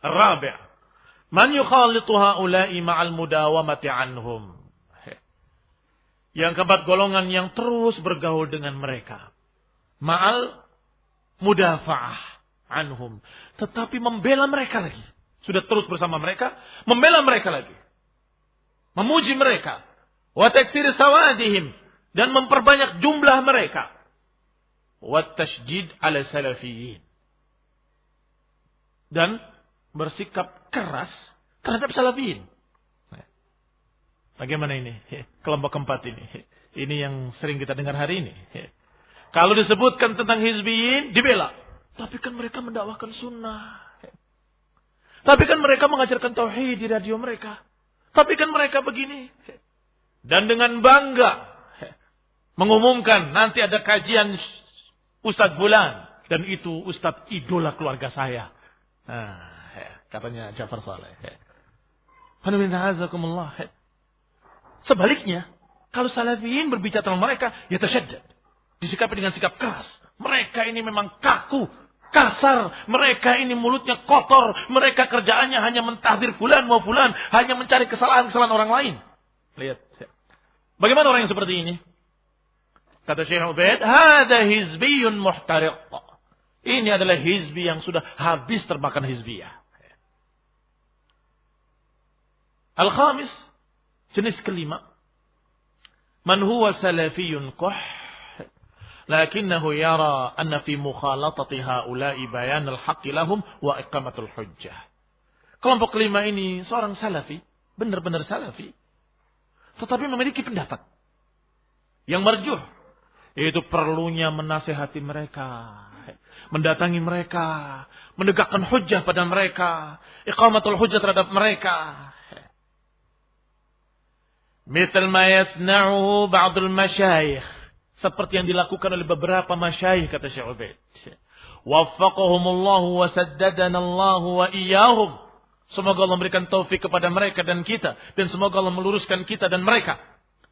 Rabi'. Man yukhalitu haula'i ma'al mudawamati anhum. Yang keempat, golongan yang terus bergaul dengan mereka. Ma'al mudafa'ah anhum. Tetapi membela mereka lagi. Sudah terus bersama mereka, membela mereka lagi. Memuji mereka. Wa taktsir sawadihim. Dan memperbanyak jumlah mereka. Wa tasjdid ala salafiyin. Dan bersikap keras terhadap salafiyin. Bagaimana ini? Kelompok keempat ini. Ini yang sering kita dengar hari ini. Kalau disebutkan tentang hizbiyin, dibela. Tapi kan mereka mendakwahkan sunnah. Tapi kan mereka mengajarkan tauhid di radio mereka. Tapi kan mereka begini. Dan dengan bangga mengumumkan nanti ada kajian Ustadz Bulan. Dan itu Ustadz idola keluarga saya. Nah, katanya Jafar Saleh. Sebaliknya, kalau salafiyin berbicara tentang mereka, ya tasyaddad. Disikapi dengan sikap keras. Mereka ini memang kaku, kasar. Mereka ini mulutnya kotor. Mereka kerjaannya hanya mentahdir fulan mau fulan. Hanya mencari kesalahan-kesalahan orang lain. Lihat. Bagaimana orang yang seperti ini? Kata Syekh Ubaid, hada hizbiyun muhtariq. Ini adalah hizbi yang sudah habis termakan hizbiyah. Al-khamis, jenis kelima. Man huwa salafiyun quh. Lakinnahu yara anna fi mukhalatati haula'i bayan al-haqqi lahum wa iqamatul hujjah. Kelompok kelima ini seorang salafi, benar-benar salafi. Tetapi memiliki pendapat yang marjuh. Yaitu perlunya menasihati mereka. Mendatangi mereka. Menegakkan hujjah pada mereka. Iqamatul hujjah terhadap mereka. Mithal ma yasna'uhu ba'dul masyayikh. Seperti yang dilakukan oleh beberapa masyayikh, kata Syekh Ubaid. Waffaqahumullahu wa saddadanallahu wa iyahum. Semoga Allah memberikan taufik kepada mereka dan kita. Dan semoga Allah meluruskan kita dan mereka.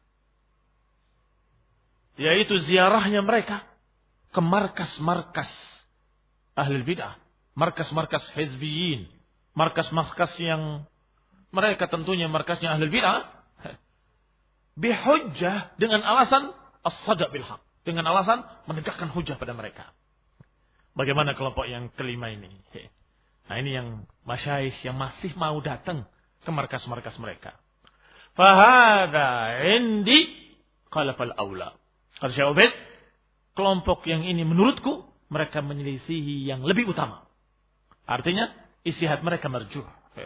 Yaitu ziarahnya mereka ke markas-markas ahli bid'ah. Markas-markas hizbiyin. Markas-markas yang mereka tentunya markasnya ahli bid'ah. Bihujjah dengan alasan as-sada' bil haq. Dengan alasan menegakkan hujjah pada mereka. Bagaimana kelompok yang kelima ini? Nah ini yang masyayikh yang masih mau datang ke markas-markas mereka. Fahada indi qalafal aula. Kata Syekh Ubaid, kelompok yang ini menurutku mereka menyelisihi yang lebih utama. Artinya istihad mereka marjuh.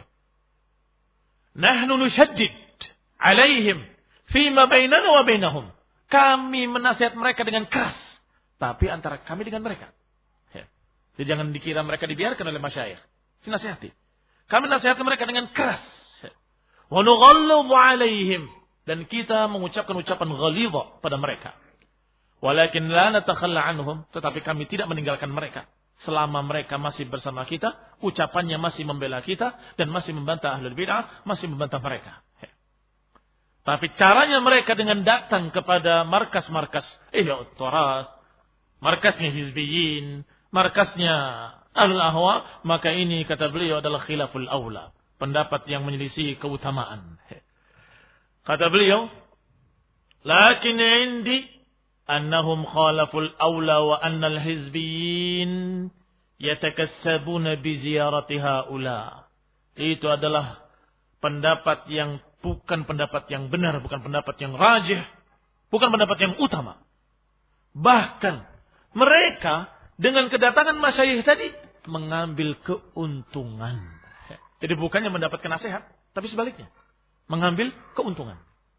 Nahnu nushaddid alaihim fima bainana wa bainahum. Kami menasihat mereka dengan keras, tapi antara kami dengan mereka. Jadi jangan dikira mereka dibiarkan oleh masyayikh. Dinasihati. Kami nasihati mereka dengan keras. Wa nughallu alaihim, dan kita mengucapkan ucapan ghalidha pada mereka. Walakin la natakhalla anhum, tetapi kami tidak meninggalkan mereka. Selama mereka masih bersama kita, ucapannya masih membela kita, dan masih membantah ahlul bid'ah, masih membantah mereka. Tapi caranya mereka dengan datang kepada markas-markas Ihya Uttarat, markasnya hizbiyin, markasnya ahlul ahwa, maka ini kata beliau adalah khilaful aula. Pendapat yang menyelisih keutamaan. Kata beliau, lakin indi annahum khalaful awla wa annal hizbiyin yatakassabuna bi ziyarati haula. Itu adalah pendapat yang bukan pendapat yang benar, bukan pendapat yang rajih, bukan pendapat yang utama. Bahkan mereka dengan kedatangan masyayikh tadi mengambil keuntungan. Jadi bukannya mendapatkan nasihat, tapi sebaliknya mengambil keuntungan.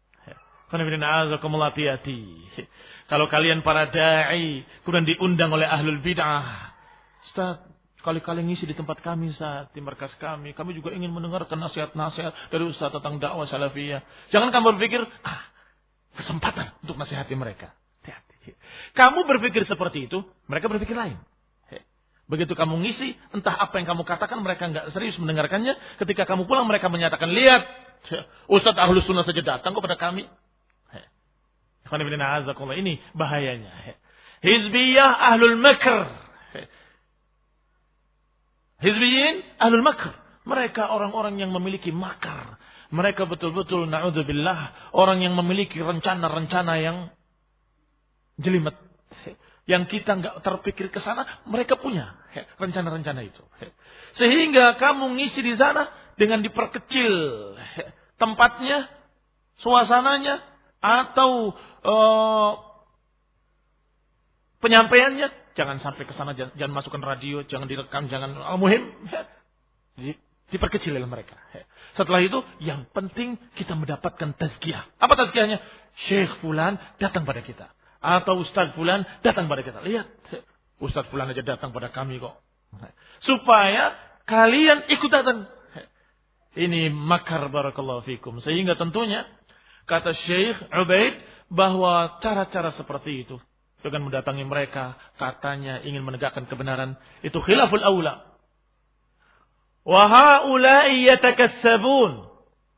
Kalau kalian para da'i kemudian diundang oleh ahlul bid'ah, Ustaz, kali-kali ngisi di tempat kami, Ustaz, di markas kami, kami juga ingin mendengarkan nasihat-nasihat dari Ustaz tentang dakwah salafiyah. Jangan kamu berpikir, ah, kesempatan untuk nasihati mereka. Kamu berpikir seperti itu, mereka berpikir lain. Begitu kamu ngisi, entah apa yang kamu katakan, mereka enggak serius mendengarkannya. Ketika kamu pulang, mereka menyatakan, lihat, Ustaz Ahlus Sunnah saja datang kepada kami. Ini bahayanya. Hizbiyah Ahlul Makr. Hizbiyin Ahlul Makr. Mereka orang-orang yang memiliki makar. Mereka betul-betul na'udzubillah orang yang memiliki rencana-rencana yang jelimet. Yang kita nggak terpikir ke sana, mereka punya rencana-rencana itu. Sehingga kamu ngisi di sana dengan diperkecil tempatnya, suasananya, atau uh, penyampaiannya. Jangan sampai ke sana, jangan, jangan masukkan radio, jangan direkam, jangan al-muhim. Diperkecil oleh mereka. Setelah itu, yang penting kita mendapatkan tazkiyah. Apa tazkiyahnya? Syekh Fulan datang pada kita. Atau Ustaz Fulan datang pada kita. Lihat, Ustaz Fulan aja datang pada kami kok. Supaya kalian ikut datang. Ini makar barakallahu fikum. Sehingga tentunya, kata Syekh Ubaid, bahwa cara-cara seperti itu, dengan mendatangi mereka, katanya ingin menegakkan kebenaran, itu khilaful aula. Wa haula'i yatakassabun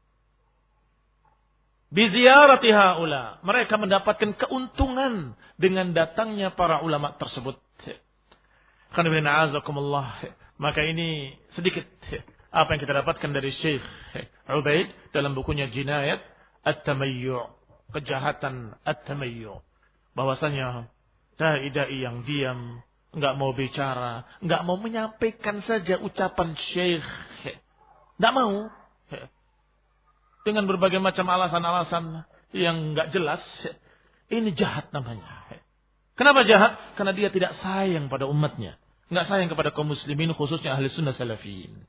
bi ziyarati haula. Mereka mendapatkan keuntungan dengan datangnya para ulama tersebut. Qanibina azakumullah. Maka ini sedikit apa yang kita dapatkan dari Syekh Ubaid dalam bukunya Jinayat At-Tamayyu', kejahatan At-Tamayyu'. Bahwasanya dai-dai yang diam, enggak mau bicara, enggak mau menyampaikan saja ucapan Syekh. Enggak mau. Dengan berbagai macam alasan-alasan yang enggak jelas. Ini jahat namanya. Kenapa jahat? Karena dia tidak sayang pada umatnya. Enggak sayang kepada kaum muslimin, khususnya ahli sunnah salafiyin.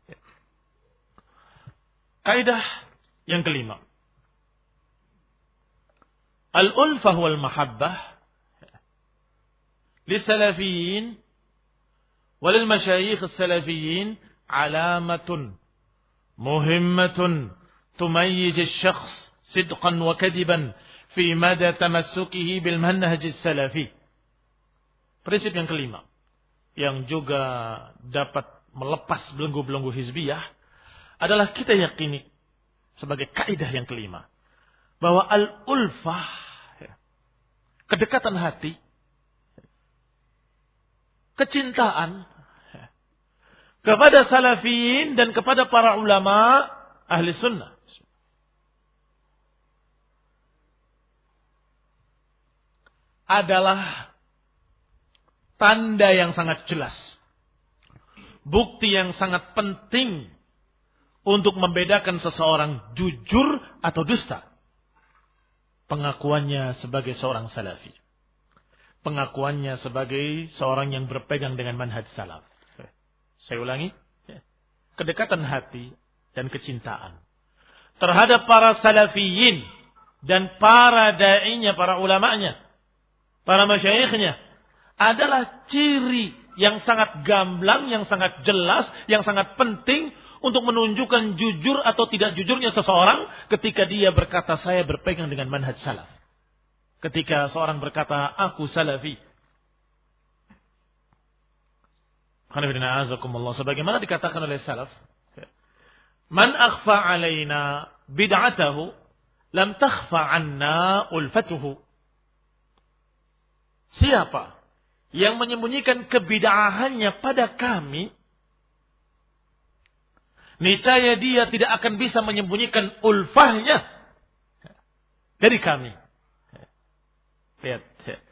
Kaidah yang kelima. Al-ulfah wal mahabbah للسلفيين وللمشايخ السلفيين علامة مهمة تميز الشخص صدقا وكذبا في مدى تمسكه بالمنهج السلفي. Prinsip yang kelima yang juga dapat melepas belenggu-belenggu hizbiyah adalah kita yakini sebagai kaidah yang kelima bahwa al-ulfah, kedekatan hati, kecintaan kepada salafiyin dan kepada para ulama ahli sunnah adalah tanda yang sangat jelas, bukti yang sangat penting untuk membedakan seseorang jujur atau dusta. Pengakuannya sebagai seorang salafi, pengakuannya sebagai seorang yang berpegang dengan manhaj salaf. Saya ulangi, kedekatan hati dan kecintaan terhadap para salafiyin dan para da'inya, para ulamanya, para masyayikhnya adalah ciri yang sangat gamblang, yang sangat jelas, yang sangat penting untuk menunjukkan jujur atau tidak jujurnya seseorang ketika dia berkata saya berpegang dengan manhaj salaf. Ketika seorang berkata, aku salafi. Sebagaimana dikatakan oleh salaf. Man akhfa alaina bid'atahu, lam takhfa anna ulfatuhu. Siapa yang menyembunyikan kebid'ahannya pada kami, niscaya dia tidak akan bisa menyembunyikan ulfahnya dari kami. Lihat.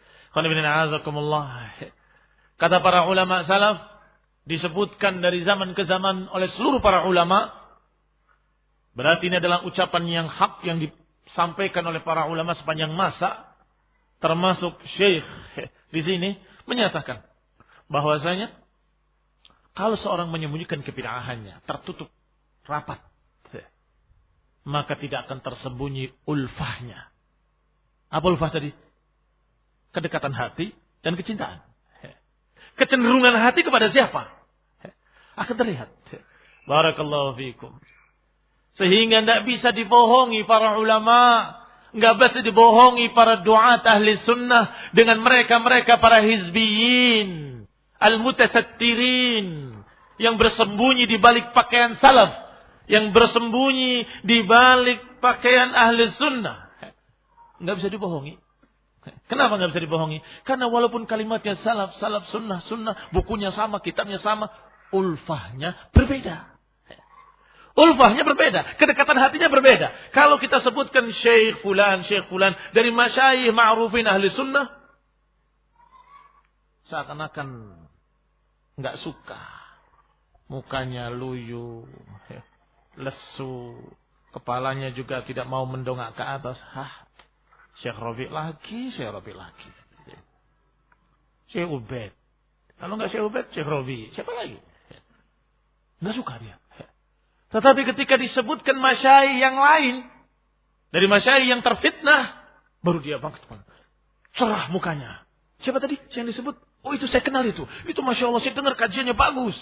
Kata para ulama salaf, disebutkan dari zaman ke zaman oleh seluruh para ulama. Berarti ini adalah ucapan yang hak yang disampaikan oleh para ulama sepanjang masa. Termasuk Syekh di sini menyatakan bahwasanya kalau seorang menyembunyikan kebid'ahannya, tertutup rapat, maka tidak akan tersembunyi ulfahnya. Apa ulfah tadi? Kedekatan hati dan kecintaan. Kecenderungan hati kepada siapa? Akan terlihat. Barakallahu fiikum. Sehingga tidak bisa dibohongi para ulama. Tidak bisa dibohongi para duat ahli sunnah. Dengan mereka-mereka para hizbiyin. Al-mutasattirin. Yang bersembunyi di balik pakaian salaf. Yang bersembunyi di balik pakaian ahli sunnah. Tidak bisa dibohongi. Kenapa nggak bisa dibohongi? Karena walaupun kalimatnya salaf, salaf, sunnah, sunnah, bukunya sama, kitabnya sama, ulfahnya berbeda. Ulfahnya berbeda, kedekatan hatinya berbeda. Kalau kita sebutkan Syekh Fulan, Syekh Fulan dari masyayikh ma'rufin ahli sunnah, seakan-akan nggak suka. Mukanya luyu, lesu, kepalanya juga tidak mau mendongak ke atas. Hah, Syekh Rabi lagi, Syekh Rabi lagi. Syekh Ubaid. Kalau nggak Syekh Ubaid, Syekh Rabi. Siapa lagi? Nggak suka dia. Tetapi ketika disebutkan masyayikh yang lain, dari masyayikh yang terfitnah, baru dia bangkit. Cerah mukanya. Siapa tadi yang disebut? Oh, itu saya kenal itu. Itu Masya Allah, saya dengar kajiannya bagus.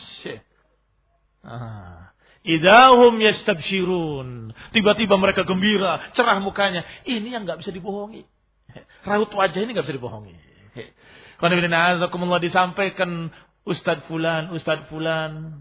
Ah. Idahum yastabshirun. Tiba-tiba mereka gembira, cerah mukanya. Ini yang nggak bisa dibohongi. Raut wajah ini nggak bisa dibohongi. Qanibina disampaikan Ustadz Fulan, Ustadz Fulan.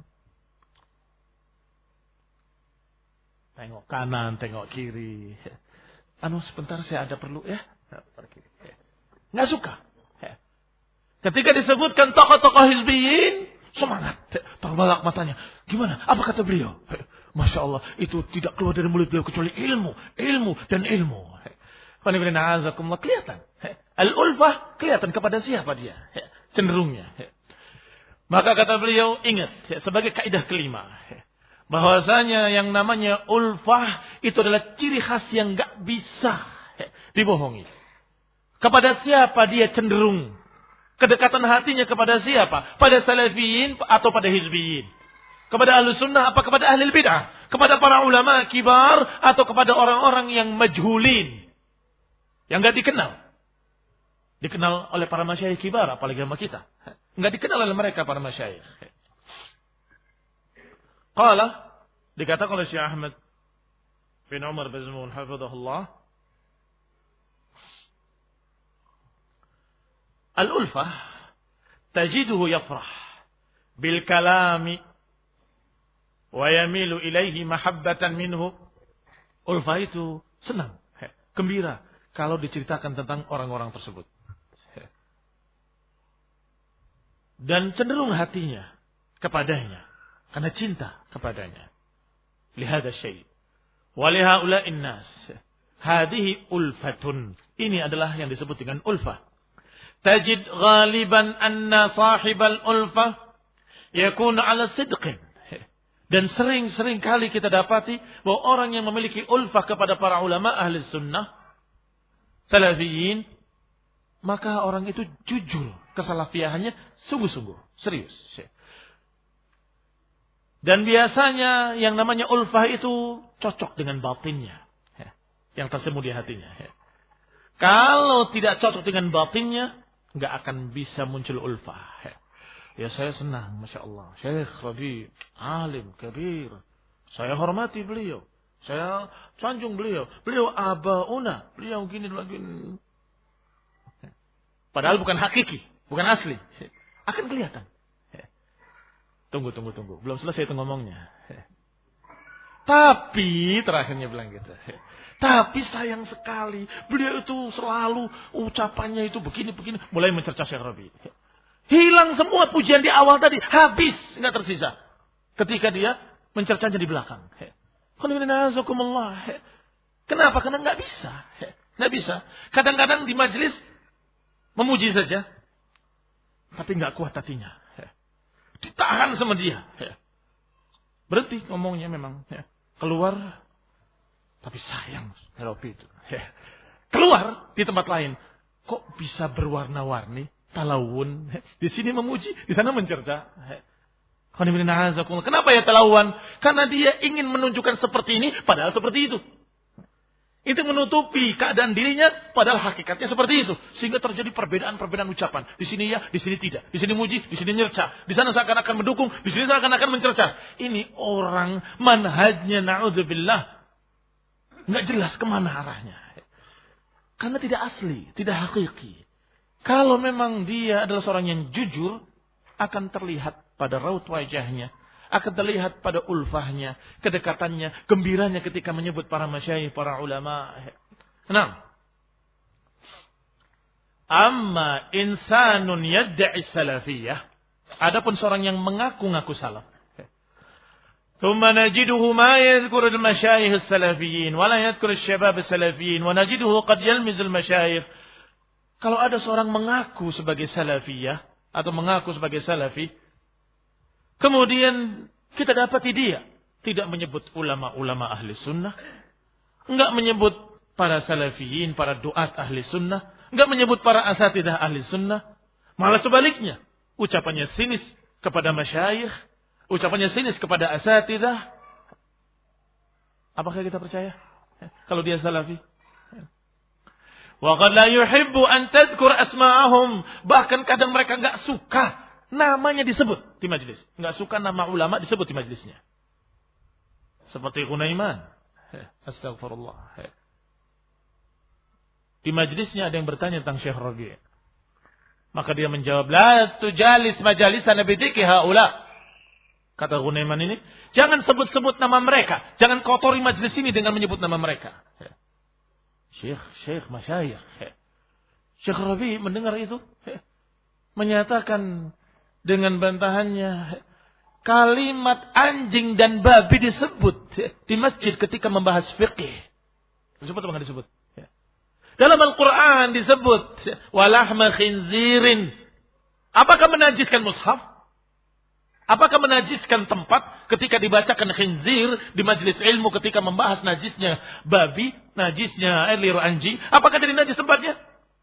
Tengok kanan, tengok kiri. Anu sebentar saya ada perlu ya. Nggak suka. Ketika disebutkan tokoh-tokoh hizbiyin, semangat, terbelalak matanya. Gimana? Apa kata beliau? Masya Allah, itu tidak keluar dari mulut beliau kecuali ilmu, ilmu dan ilmu. Kelihatan. Al-ulfah kelihatan kepada siapa dia. Cenderungnya. Maka kata beliau, ingat, sebagai kaidah kelima. Bahwasanya yang namanya ulfah itu adalah ciri khas yang gak bisa dibohongi. Kepada siapa dia cenderung? Kedekatan hatinya kepada siapa? Pada salafiyin atau pada hizbiyin? Kepada ahli sunnah apa kepada ahli bid'ah? Kepada para ulama kibar atau kepada orang-orang yang majhulin? Yang gak dikenal. Dikenal oleh para masyayikh kibar, apalagi sama kita. Gak dikenal oleh mereka para masyayikh. Qala, dikatakan oleh Syekh Ahmad bin Umar Bazmun hafizahullah, al-ulfah tajiduhu yafrah bil kalami wa yamilu ilaihi mahabbatan minhu. Ulfah itu senang, gembira kalau diceritakan tentang orang-orang tersebut. Dan cenderung hatinya kepadanya karena cinta kepadanya. Lihada syai' wa lihaula'in nas. Hadhihi ulfatun. Ini adalah yang disebut dengan ulfah. Tajid ghaliban anna sahibal ulfah yakun ala sidqin. Dan sering-sering kali kita dapati bahwa orang yang memiliki ulfah kepada para ulama ahli sunnah, salafiyin, maka orang itu jujur kesalafiyahannya sungguh-sungguh, serius. Dan biasanya yang namanya ulfah itu cocok dengan batinnya, yang tersembunyi di hatinya. Kalau tidak cocok dengan batinnya, nggak akan bisa muncul ulfah. Ya saya senang, Masya Allah. Syekh Rabi, alim, kabir. Saya hormati beliau. Saya sanjung beliau. Beliau abauna. Beliau gini, gini. Padahal bukan hakiki, bukan asli. Akan kelihatan. Tunggu, tunggu, tunggu. Belum selesai itu ngomongnya. Tapi, terakhirnya bilang gitu. Tapi sayang sekali, beliau itu selalu ucapannya itu begini-begini. Mulai mencerca Syekh Rabi. Hilang semua pujian di awal tadi. Habis, nggak tersisa. Ketika dia mencercanya di belakang. Kenapa? Karena nggak bisa. Nggak bisa. Kadang-kadang di majelis memuji saja. Tapi nggak kuat hatinya. Ditahan sama dia. Berhenti ngomongnya memang. Keluar. Tapi sayang Rabi itu. Keluar di tempat lain. Kok bisa berwarna-warni? Talawun. Di sini memuji, di sana mencerca. Kenapa ya talawun? Karena dia ingin menunjukkan seperti ini, padahal seperti itu. Itu menutupi keadaan dirinya, padahal hakikatnya seperti itu. Sehingga terjadi perbedaan-perbedaan ucapan. Di sini ya, di sini tidak. Di sini muji, di sini nyerca. Di sana seakan-akan mendukung, di sini seakan-akan mencerca. Ini orang manhajnya na'udzubillah. Nggak jelas kemana arahnya. Karena tidak asli, tidak hakiki. Kalau memang dia adalah seorang yang jujur, akan terlihat pada raut wajahnya, akan terlihat pada ulfahnya, kedekatannya, gembiranya ketika menyebut para masyayikh, para ulama. Nah, amma insanun yadda'i salafiyah, adapun seorang yang mengaku-ngaku salaf, ثم نجده ما يذكر المشايخ السلفيين ولا يذكر الشباب السلفيين ونجده قد يلمز المشايخ. Kalau ada seorang mengaku sebagai salafiyah atau mengaku sebagai salafi, kemudian kita dapati dia tidak menyebut ulama-ulama ahli sunnah, enggak menyebut para salafiyin, para duat ahli sunnah, enggak menyebut para asatidah ahli sunnah, malah sebaliknya, ucapannya sinis kepada masyayikh, ucapannya sinis kepada asatidah. Apakah kita percaya kalau dia salafi? Wa qad la yuhibbu an tadhkur asma'ahum, bahkan kadang mereka enggak suka namanya disebut di majelis, enggak suka nama ulama disebut di majelisnya. Seperti Gunaiman, astagfirullah. Di majelisnya ada yang bertanya tentang Syekh Rabi'. Maka dia menjawab, la tujalis majalisan bidiki haula. Kata Gunaiman ini, jangan sebut-sebut nama mereka, jangan kotori majelis ini dengan menyebut nama mereka. Syekh, Syekh, masyayikh. Syekh Rabi' mendengar itu, menyatakan dengan bantahannya, kalimat anjing dan babi disebut di masjid ketika membahas fiqih. Disebut apa enggak disebut? Dalam Al-Quran disebut walahma khinzirin. Apakah menajiskan mushaf? Apakah menajiskan tempat ketika dibacakan khinzir di majelis ilmu ketika membahas najisnya babi, najisnya air liur anjing? Apakah jadi najis tempatnya?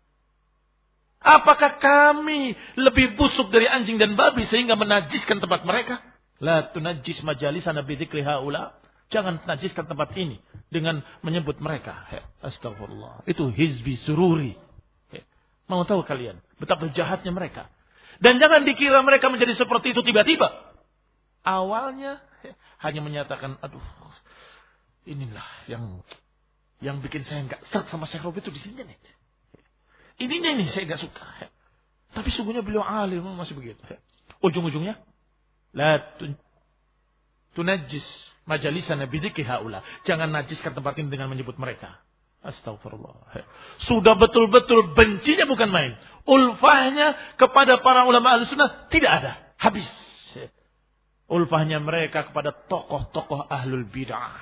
Apakah kami lebih busuk dari anjing dan babi sehingga menajiskan tempat mereka? La tunajjis majalisana bi dzikri haula. Jangan najiskan tempat ini dengan menyebut mereka. Astagfirullah. Itu hizbi sururi. Mau tahu kalian betapa jahatnya mereka? Dan jangan dikira mereka menjadi seperti itu tiba-tiba. Awalnya hanya menyatakan, aduh, inilah yang yang bikin saya enggak serak sama Syekh Rabi' itu di sini nih. Ini nih saya enggak suka. Tapi sungguhnya beliau alim masih begitu. Ujung-ujungnya la tunajjis majalisana bidzikri haula. Jangan najiskan tempat ini dengan menyebut mereka. Astagfirullah. Sudah betul-betul bencinya bukan main. Ulfahnya kepada para ulama Ahlussunnah tidak ada. Habis. Ulfahnya mereka kepada tokoh-tokoh ahlul bid'ah.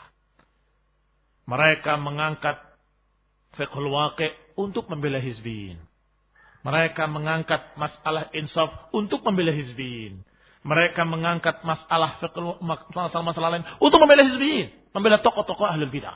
Mereka mengangkat fiqhul waqi' untuk membela hizbiyin. Mereka mengangkat masalah insaf untuk membela hizbiyin. Mereka mengangkat masalah fiqh, masalah-masalah lain untuk membela hizbiyin, membela tokoh-tokoh ahlul bid'ah.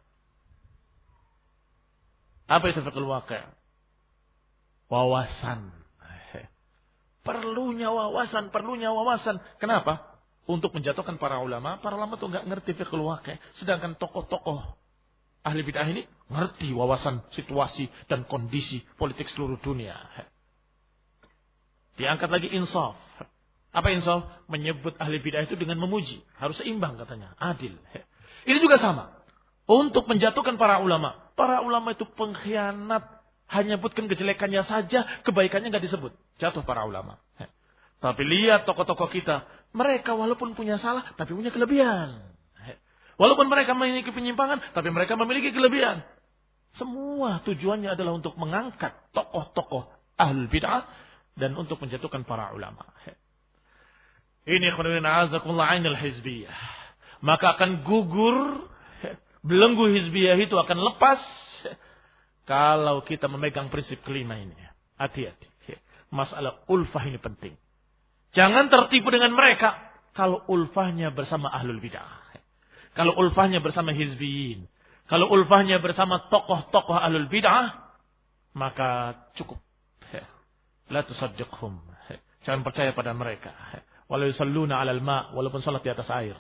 Apa itu fiqhul waqi'? Wawasan. Perlunya wawasan, perlunya wawasan. Kenapa? Untuk menjatuhkan para ulama. Para ulama itu enggak ngerti fiqhul waqi'. Sedangkan tokoh-tokoh ahli bid'ah ini ngerti wawasan situasi dan kondisi politik seluruh dunia. Diangkat lagi insaf. Apa insaf? Menyebut ahli bid'ah itu dengan memuji. Harus seimbang katanya. Adil. Ini juga sama. Untuk menjatuhkan para ulama. Para ulama itu pengkhianat. Hanya sebutkan kejelekannya saja. Kebaikannya nggak disebut. Jatuh para ulama. Tapi lihat tokoh-tokoh kita. Mereka walaupun punya salah. Tapi punya kelebihan. Walaupun mereka memiliki penyimpangan. Tapi mereka memiliki kelebihan. Semua tujuannya adalah untuk mengangkat tokoh-tokoh ahlul bid'ah. Dan untuk menjatuhkan para ulama. Ini khonirina azakullah ainul hizbiyah. Maka akan gugur, belenggu hizbiyah itu akan lepas kalau kita memegang prinsip kelima ini. Hati-hati. Masalah ulfah ini penting. Jangan tertipu dengan mereka kalau ulfahnya bersama ahlul bid'ah. Kalau ulfahnya bersama hizbiyin. Kalau ulfahnya bersama tokoh-tokoh ahlul bid'ah, maka cukup. La tusaddiqhum. Jangan percaya pada mereka. Walau yusalluna 'alal ma', walaupun salat di atas air.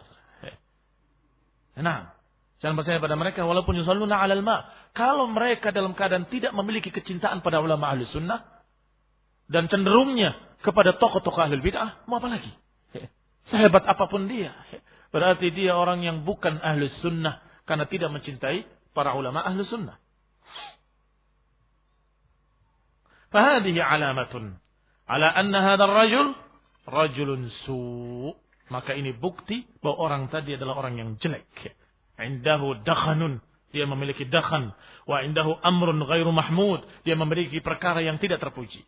Nah, jangan percaya pada mereka walaupun yusalluna 'alal ma'. Kalau mereka dalam keadaan tidak memiliki kecintaan pada ulama ahli sunnah dan cenderungnya kepada tokoh-tokoh ahli bid'ah, mau apa lagi? Sehebat apapun dia, berarti dia orang yang bukan ahli sunnah karena tidak mencintai para ulama ahli sunnah. Fahadihi alamatun ala anna hadzal rajul rajulun su'. Maka ini bukti bahwa orang tadi adalah orang yang jelek. Indahu dakhanun, dia memiliki dakhan. Wa indahu amrun ghairu mahmud, dia memiliki perkara yang tidak terpuji.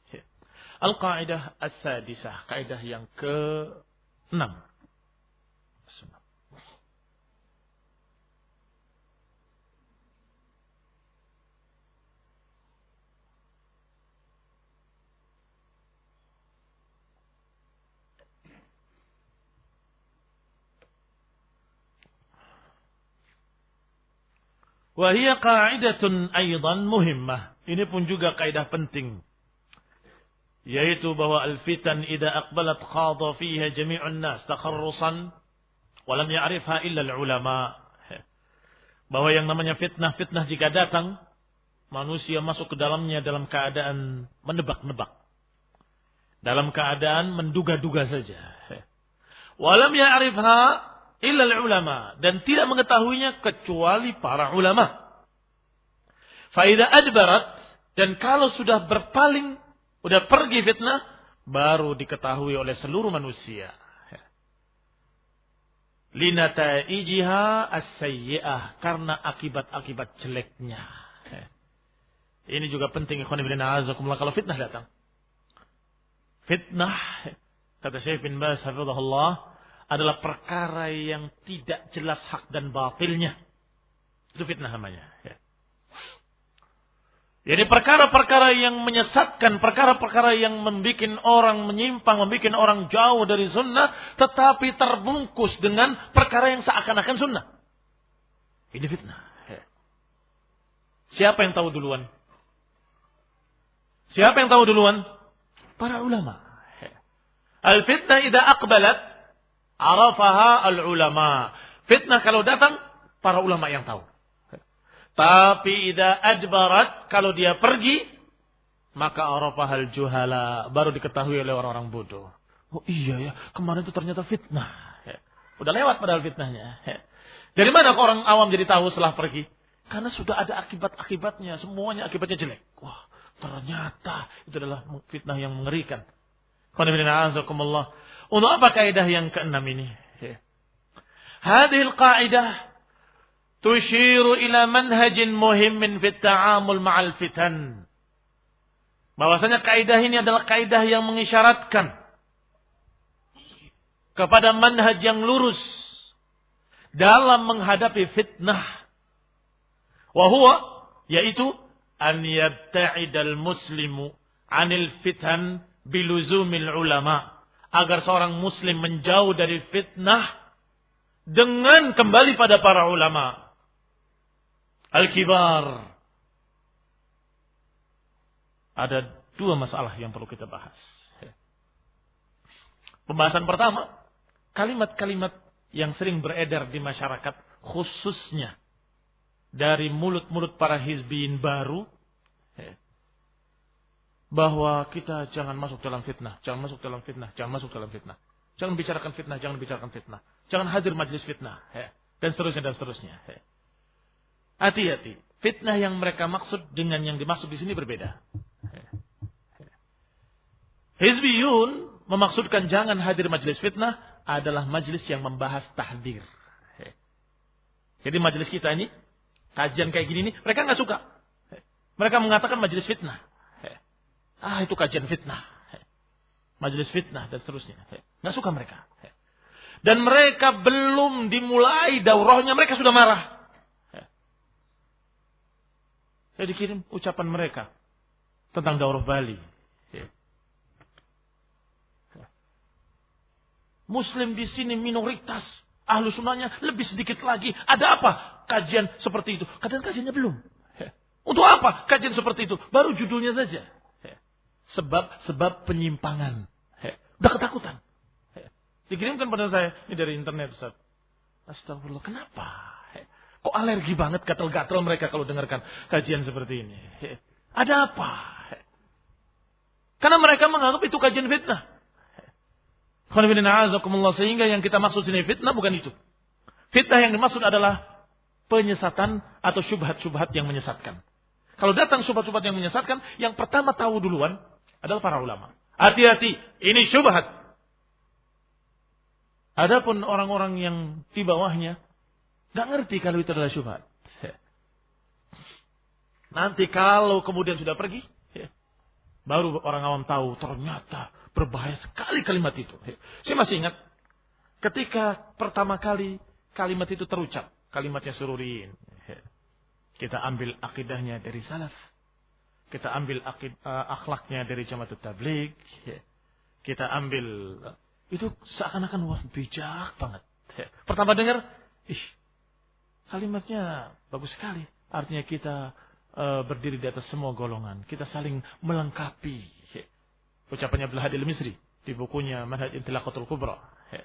Al-qaidah as-sadisah, kaidah yang ke enam. Wa hiya qa'idatun aidan muhimmah. Ini pun juga kaidah penting. Yaitu bahwa al-fitan idza aqbalat khadha fiha jami'un nas takharrusan wa lam ya'rifha illa al-ulama. Bahwa yang namanya fitnah-fitnah jika datang, manusia masuk ke dalamnya dalam keadaan menebak-nebak. Dalam keadaan menduga-duga saja. Wa lam ya'rifha illa al-ulama, dan tidak mengetahuinya kecuali para ulama. Fa idza adbarat, dan kalau sudah berpaling, sudah pergi fitnah, baru diketahui oleh seluruh manusia. Linataijiha as-sayyi'ah, karena akibat-akibat jeleknya. Ini juga penting, ikhwan fillah azakumullah, kalau fitnah datang. Fitnah, kata Syekh bin Baz hafizahullah, adalah perkara yang tidak jelas hak dan batilnya. Itu fitnah namanya. Jadi perkara-perkara yang menyesatkan, perkara-perkara yang membuat orang menyimpang, membuat orang jauh dari sunnah, tetapi terbungkus dengan perkara yang seakan-akan sunnah. Ini fitnah. Siapa yang tahu duluan? Siapa yang tahu duluan? Para ulama. Al-fitnah idza aqbalat, arafaha al-ulama. Fitnah kalau datang, para ulama yang tahu. Tapi idza adbarat, kalau dia pergi, maka arafahal juhala, baru diketahui oleh orang-orang bodoh. Oh iya ya, kemarin itu ternyata fitnah. Udah lewat padahal fitnahnya. Dari mana orang awam jadi tahu setelah pergi? Karena sudah ada akibat-akibatnya, semuanya akibatnya jelek. Wah, ternyata itu adalah fitnah yang mengerikan. Untuk apa kaidah yang keenam ini? Hadhil qaidah tushiru ila manhajin muhimmin fit ta'amul ma'al fitan. Bahwasanya kaidah ini adalah kaidah yang mengisyaratkan kepada manhaj yang lurus dalam menghadapi fitnah. Wa huwa, yaitu an yabta'idal muslimu 'anil fitan biluzumil ulama. Agar seorang muslim menjauh dari fitnah dengan kembali pada para ulama al-kibar. Ada dua masalah yang perlu kita bahas. Pembahasan pertama, kalimat-kalimat yang sering beredar di masyarakat, khususnya dari mulut-mulut para hizbiyin baru, bahwa kita jangan masuk dalam fitnah, jangan masuk dalam fitnah, jangan masuk dalam fitnah. Jangan bicarakan fitnah, jangan bicarakan fitnah. Jangan hadir majelis fitnah, dan seterusnya dan seterusnya. Hati-hati, fitnah yang mereka maksud dengan yang dimaksud di sini berbeda. Hizbiyun memaksudkan jangan hadir majelis fitnah adalah majelis yang membahas tahdir. Jadi majelis kita ini, kajian kayak gini nih, mereka nggak suka. Mereka mengatakan majelis fitnah. Ah, itu kajian fitnah. Majelis fitnah dan seterusnya. Nggak suka mereka. Dan mereka belum dimulai daurahnya, mereka sudah marah. Saya dikirim ucapan mereka tentang daurah Bali. Muslim di sini minoritas. Ahlu sunnahnya lebih sedikit lagi. Ada apa kajian seperti itu? Kadang kajiannya belum. Untuk apa kajian seperti itu? Baru judulnya saja. Sebab-sebab penyimpangan. Udah ketakutan. Dikirimkan pada saya. Ini dari internet, Ustaz. Astagfirullah, kenapa? Kok alergi banget, gatal-gatal mereka kalau dengarkan kajian seperti ini? Ada apa? Karena mereka menganggap itu kajian fitnah. Sehingga yang kita maksud sini fitnah bukan itu. Fitnah yang dimaksud adalah penyesatan atau syubhat-syubhat yang menyesatkan. Kalau datang syubhat-syubhat yang menyesatkan, yang pertama tahu duluan adalah para ulama. Hati-hati, ini syubhat. Adapun orang-orang yang di bawahnya gak ngerti kalau itu adalah syubhat. Nanti kalau kemudian sudah pergi, baru orang awam tahu ternyata berbahaya sekali kalimat itu. Saya masih ingat ketika pertama kali kalimat itu terucap, kalimatnya Sururiyin. Kita ambil akidahnya dari salaf. Kita ambil akid, uh, akhlaknya dari Jamaatut Tabligh. Kita ambil, itu seakan-akan wah bijak banget. Pertama dengar, ih, kalimatnya bagus sekali. Artinya kita uh, berdiri di atas semua golongan. Kita saling melengkapi. Ucapannya Abdul Hadi Al-Misri di bukunya Manhaj Intilaqatul Kubra.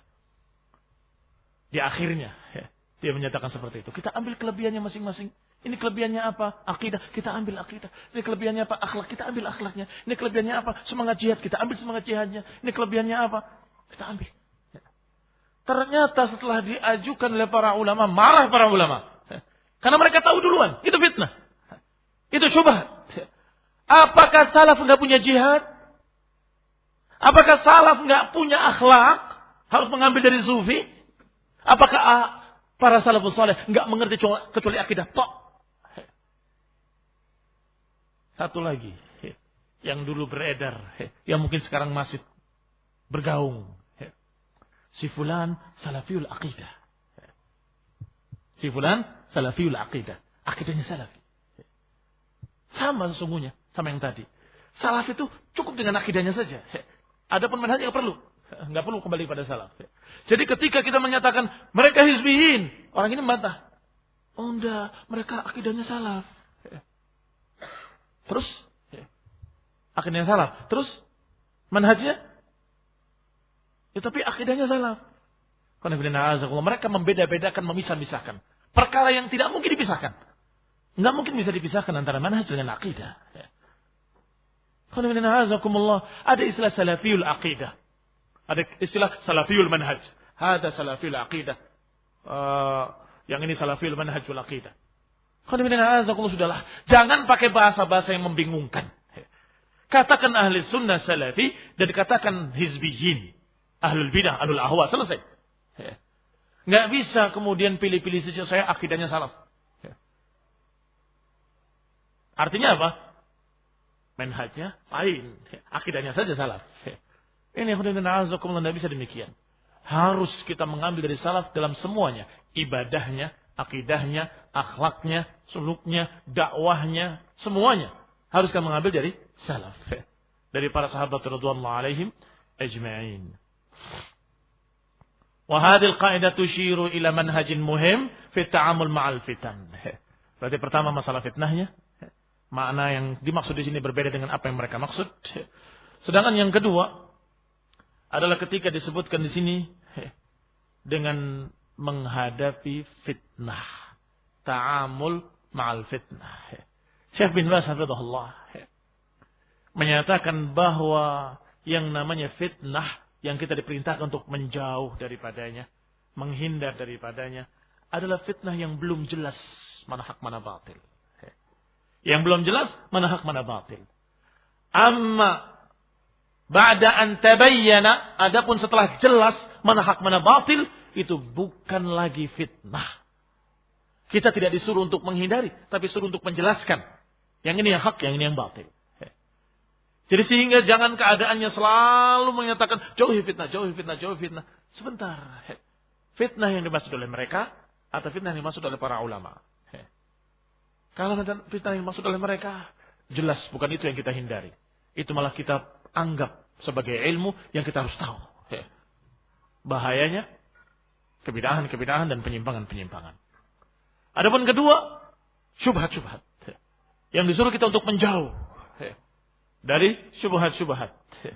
Di akhirnya dia menyatakan seperti itu. Kita ambil kelebihannya masing-masing. Ini kelebihannya apa? Akidah. Kita ambil akidah. Ini kelebihannya apa? Akhlak. Kita ambil akhlaknya. Ini kelebihannya apa? Semangat jihad. Kita ambil semangat jihadnya. Ini kelebihannya apa? Kita ambil. Ternyata setelah diajukan oleh para ulama, marah para ulama. Karena mereka tahu duluan. Itu fitnah. Itu syubhat. Apakah salaf enggak punya jihad? Apakah salaf enggak punya akhlak? Harus mengambil dari sufi? Apakah para salafus saleh enggak mengerti kecuali akidah tok? Satu lagi yang dulu beredar, yang mungkin sekarang masih bergaung. Si fulan salafiyul aqidah. Si fulan salafiyul aqidah. Akidahnya salafi. Sama sesungguhnya sama yang tadi. Salaf itu cukup dengan akidahnya saja. Adapun manhaj enggak perlu. Enggak perlu kembali pada salaf. Jadi ketika kita menyatakan mereka hizbiyin, orang ini membantah. Oh enggak, mereka akidahnya salaf. Terus akidahnya salaf. Terus manhajnya? Ya, tapi akidahnya salaf. Mereka membeda-bedakan, memisah-misahkan. Perkara yang tidak mungkin dipisahkan. Enggak mungkin bisa dipisahkan antara manhaj dengan akidah. Ada istilah salafiyul aqidah. Ada istilah salafiyul manhaj. Ada salafiyul aqidah. Uh, yang ini salafiyul manhajul aqidah. Sudahlah. Jangan pakai bahasa-bahasa yang membingungkan. Katakan ahli sunnah salafi dan dikatakan hizbiyin. Ahlul bidah, ahlul ahwa. Selesai. Nggak bisa kemudian pilih-pilih saja saya akidahnya salaf. Artinya apa? Manhajnya lain. Akidahnya saja salaf. Ini tidak bisa demikian. Harus kita mengambil dari salaf dalam semuanya. Ibadahnya, akidahnya, akhlaknya, suluknya, dakwahnya, semuanya. Harus kita mengambil dari salaf. Dari para sahabat radhiyallahu alaihim ajma'in. Wa hadhihi al-qa'idah tushiru ila manhajin muhim fi at-ta'amul ma'al fitan. Berarti pertama masalah fitnahnya. Makna yang dimaksud di sini berbeda dengan apa yang mereka maksud. Sedangkan yang kedua adalah ketika disebutkan di sini dengan menghadapi fitnah, ta'amul ma'al fitnah. Syekh bin Baz hafizahullah menyatakan bahwa yang namanya fitnah yang kita diperintahkan untuk menjauh daripadanya, menghindar daripadanya adalah fitnah yang belum jelas mana hak mana batil. Yang belum jelas mana hak mana batil. Amma ba'da an tabayyana, adapun setelah jelas mana hak mana batil, itu bukan lagi fitnah. Kita tidak disuruh untuk menghindari, tapi suruh untuk menjelaskan. Yang ini yang hak, yang ini yang batil. Jadi sehingga jangan keadaannya selalu menyatakan jauhi fitnah, jauhi fitnah, jauhi fitnah. Sebentar. Fitnah yang dimaksud oleh mereka atau fitnah yang dimaksud oleh para ulama. Kalau fitnah yang dimaksud oleh mereka, jelas bukan itu yang kita hindari. Itu malah kita anggap sebagai ilmu yang kita harus tahu. Bahayanya kebidahan-kebidahan dan penyimpangan-penyimpangan. Adapun kedua, syubhat-syubhat. Yang disuruh kita untuk menjauh dari syubhat-syubhat.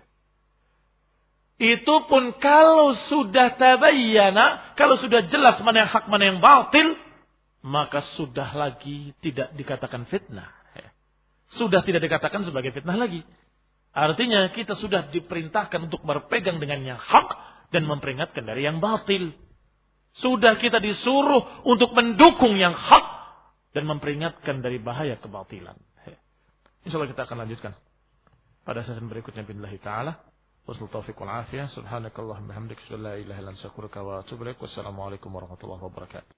Itu pun kalau sudah tabayyana, kalau sudah jelas mana yang hak, mana yang batil, maka sudah lagi tidak dikatakan fitnah. Sudah tidak dikatakan sebagai fitnah lagi. Artinya kita sudah diperintahkan untuk berpegang dengan yang hak dan memperingatkan dari yang batil. Sudah kita disuruh untuk mendukung yang hak dan memperingatkan dari bahaya kebatilan. Insyaallah kita akan lanjutkan pada sesi berikutnya billahi taala. Wassalatu taufiq wal afiyah. Subhanakallahumma hamdika, la ilaha illa anta, astaghfiruka wa atubu ilaik. Wassalamualaikum warahmatullahi wabarakatuh.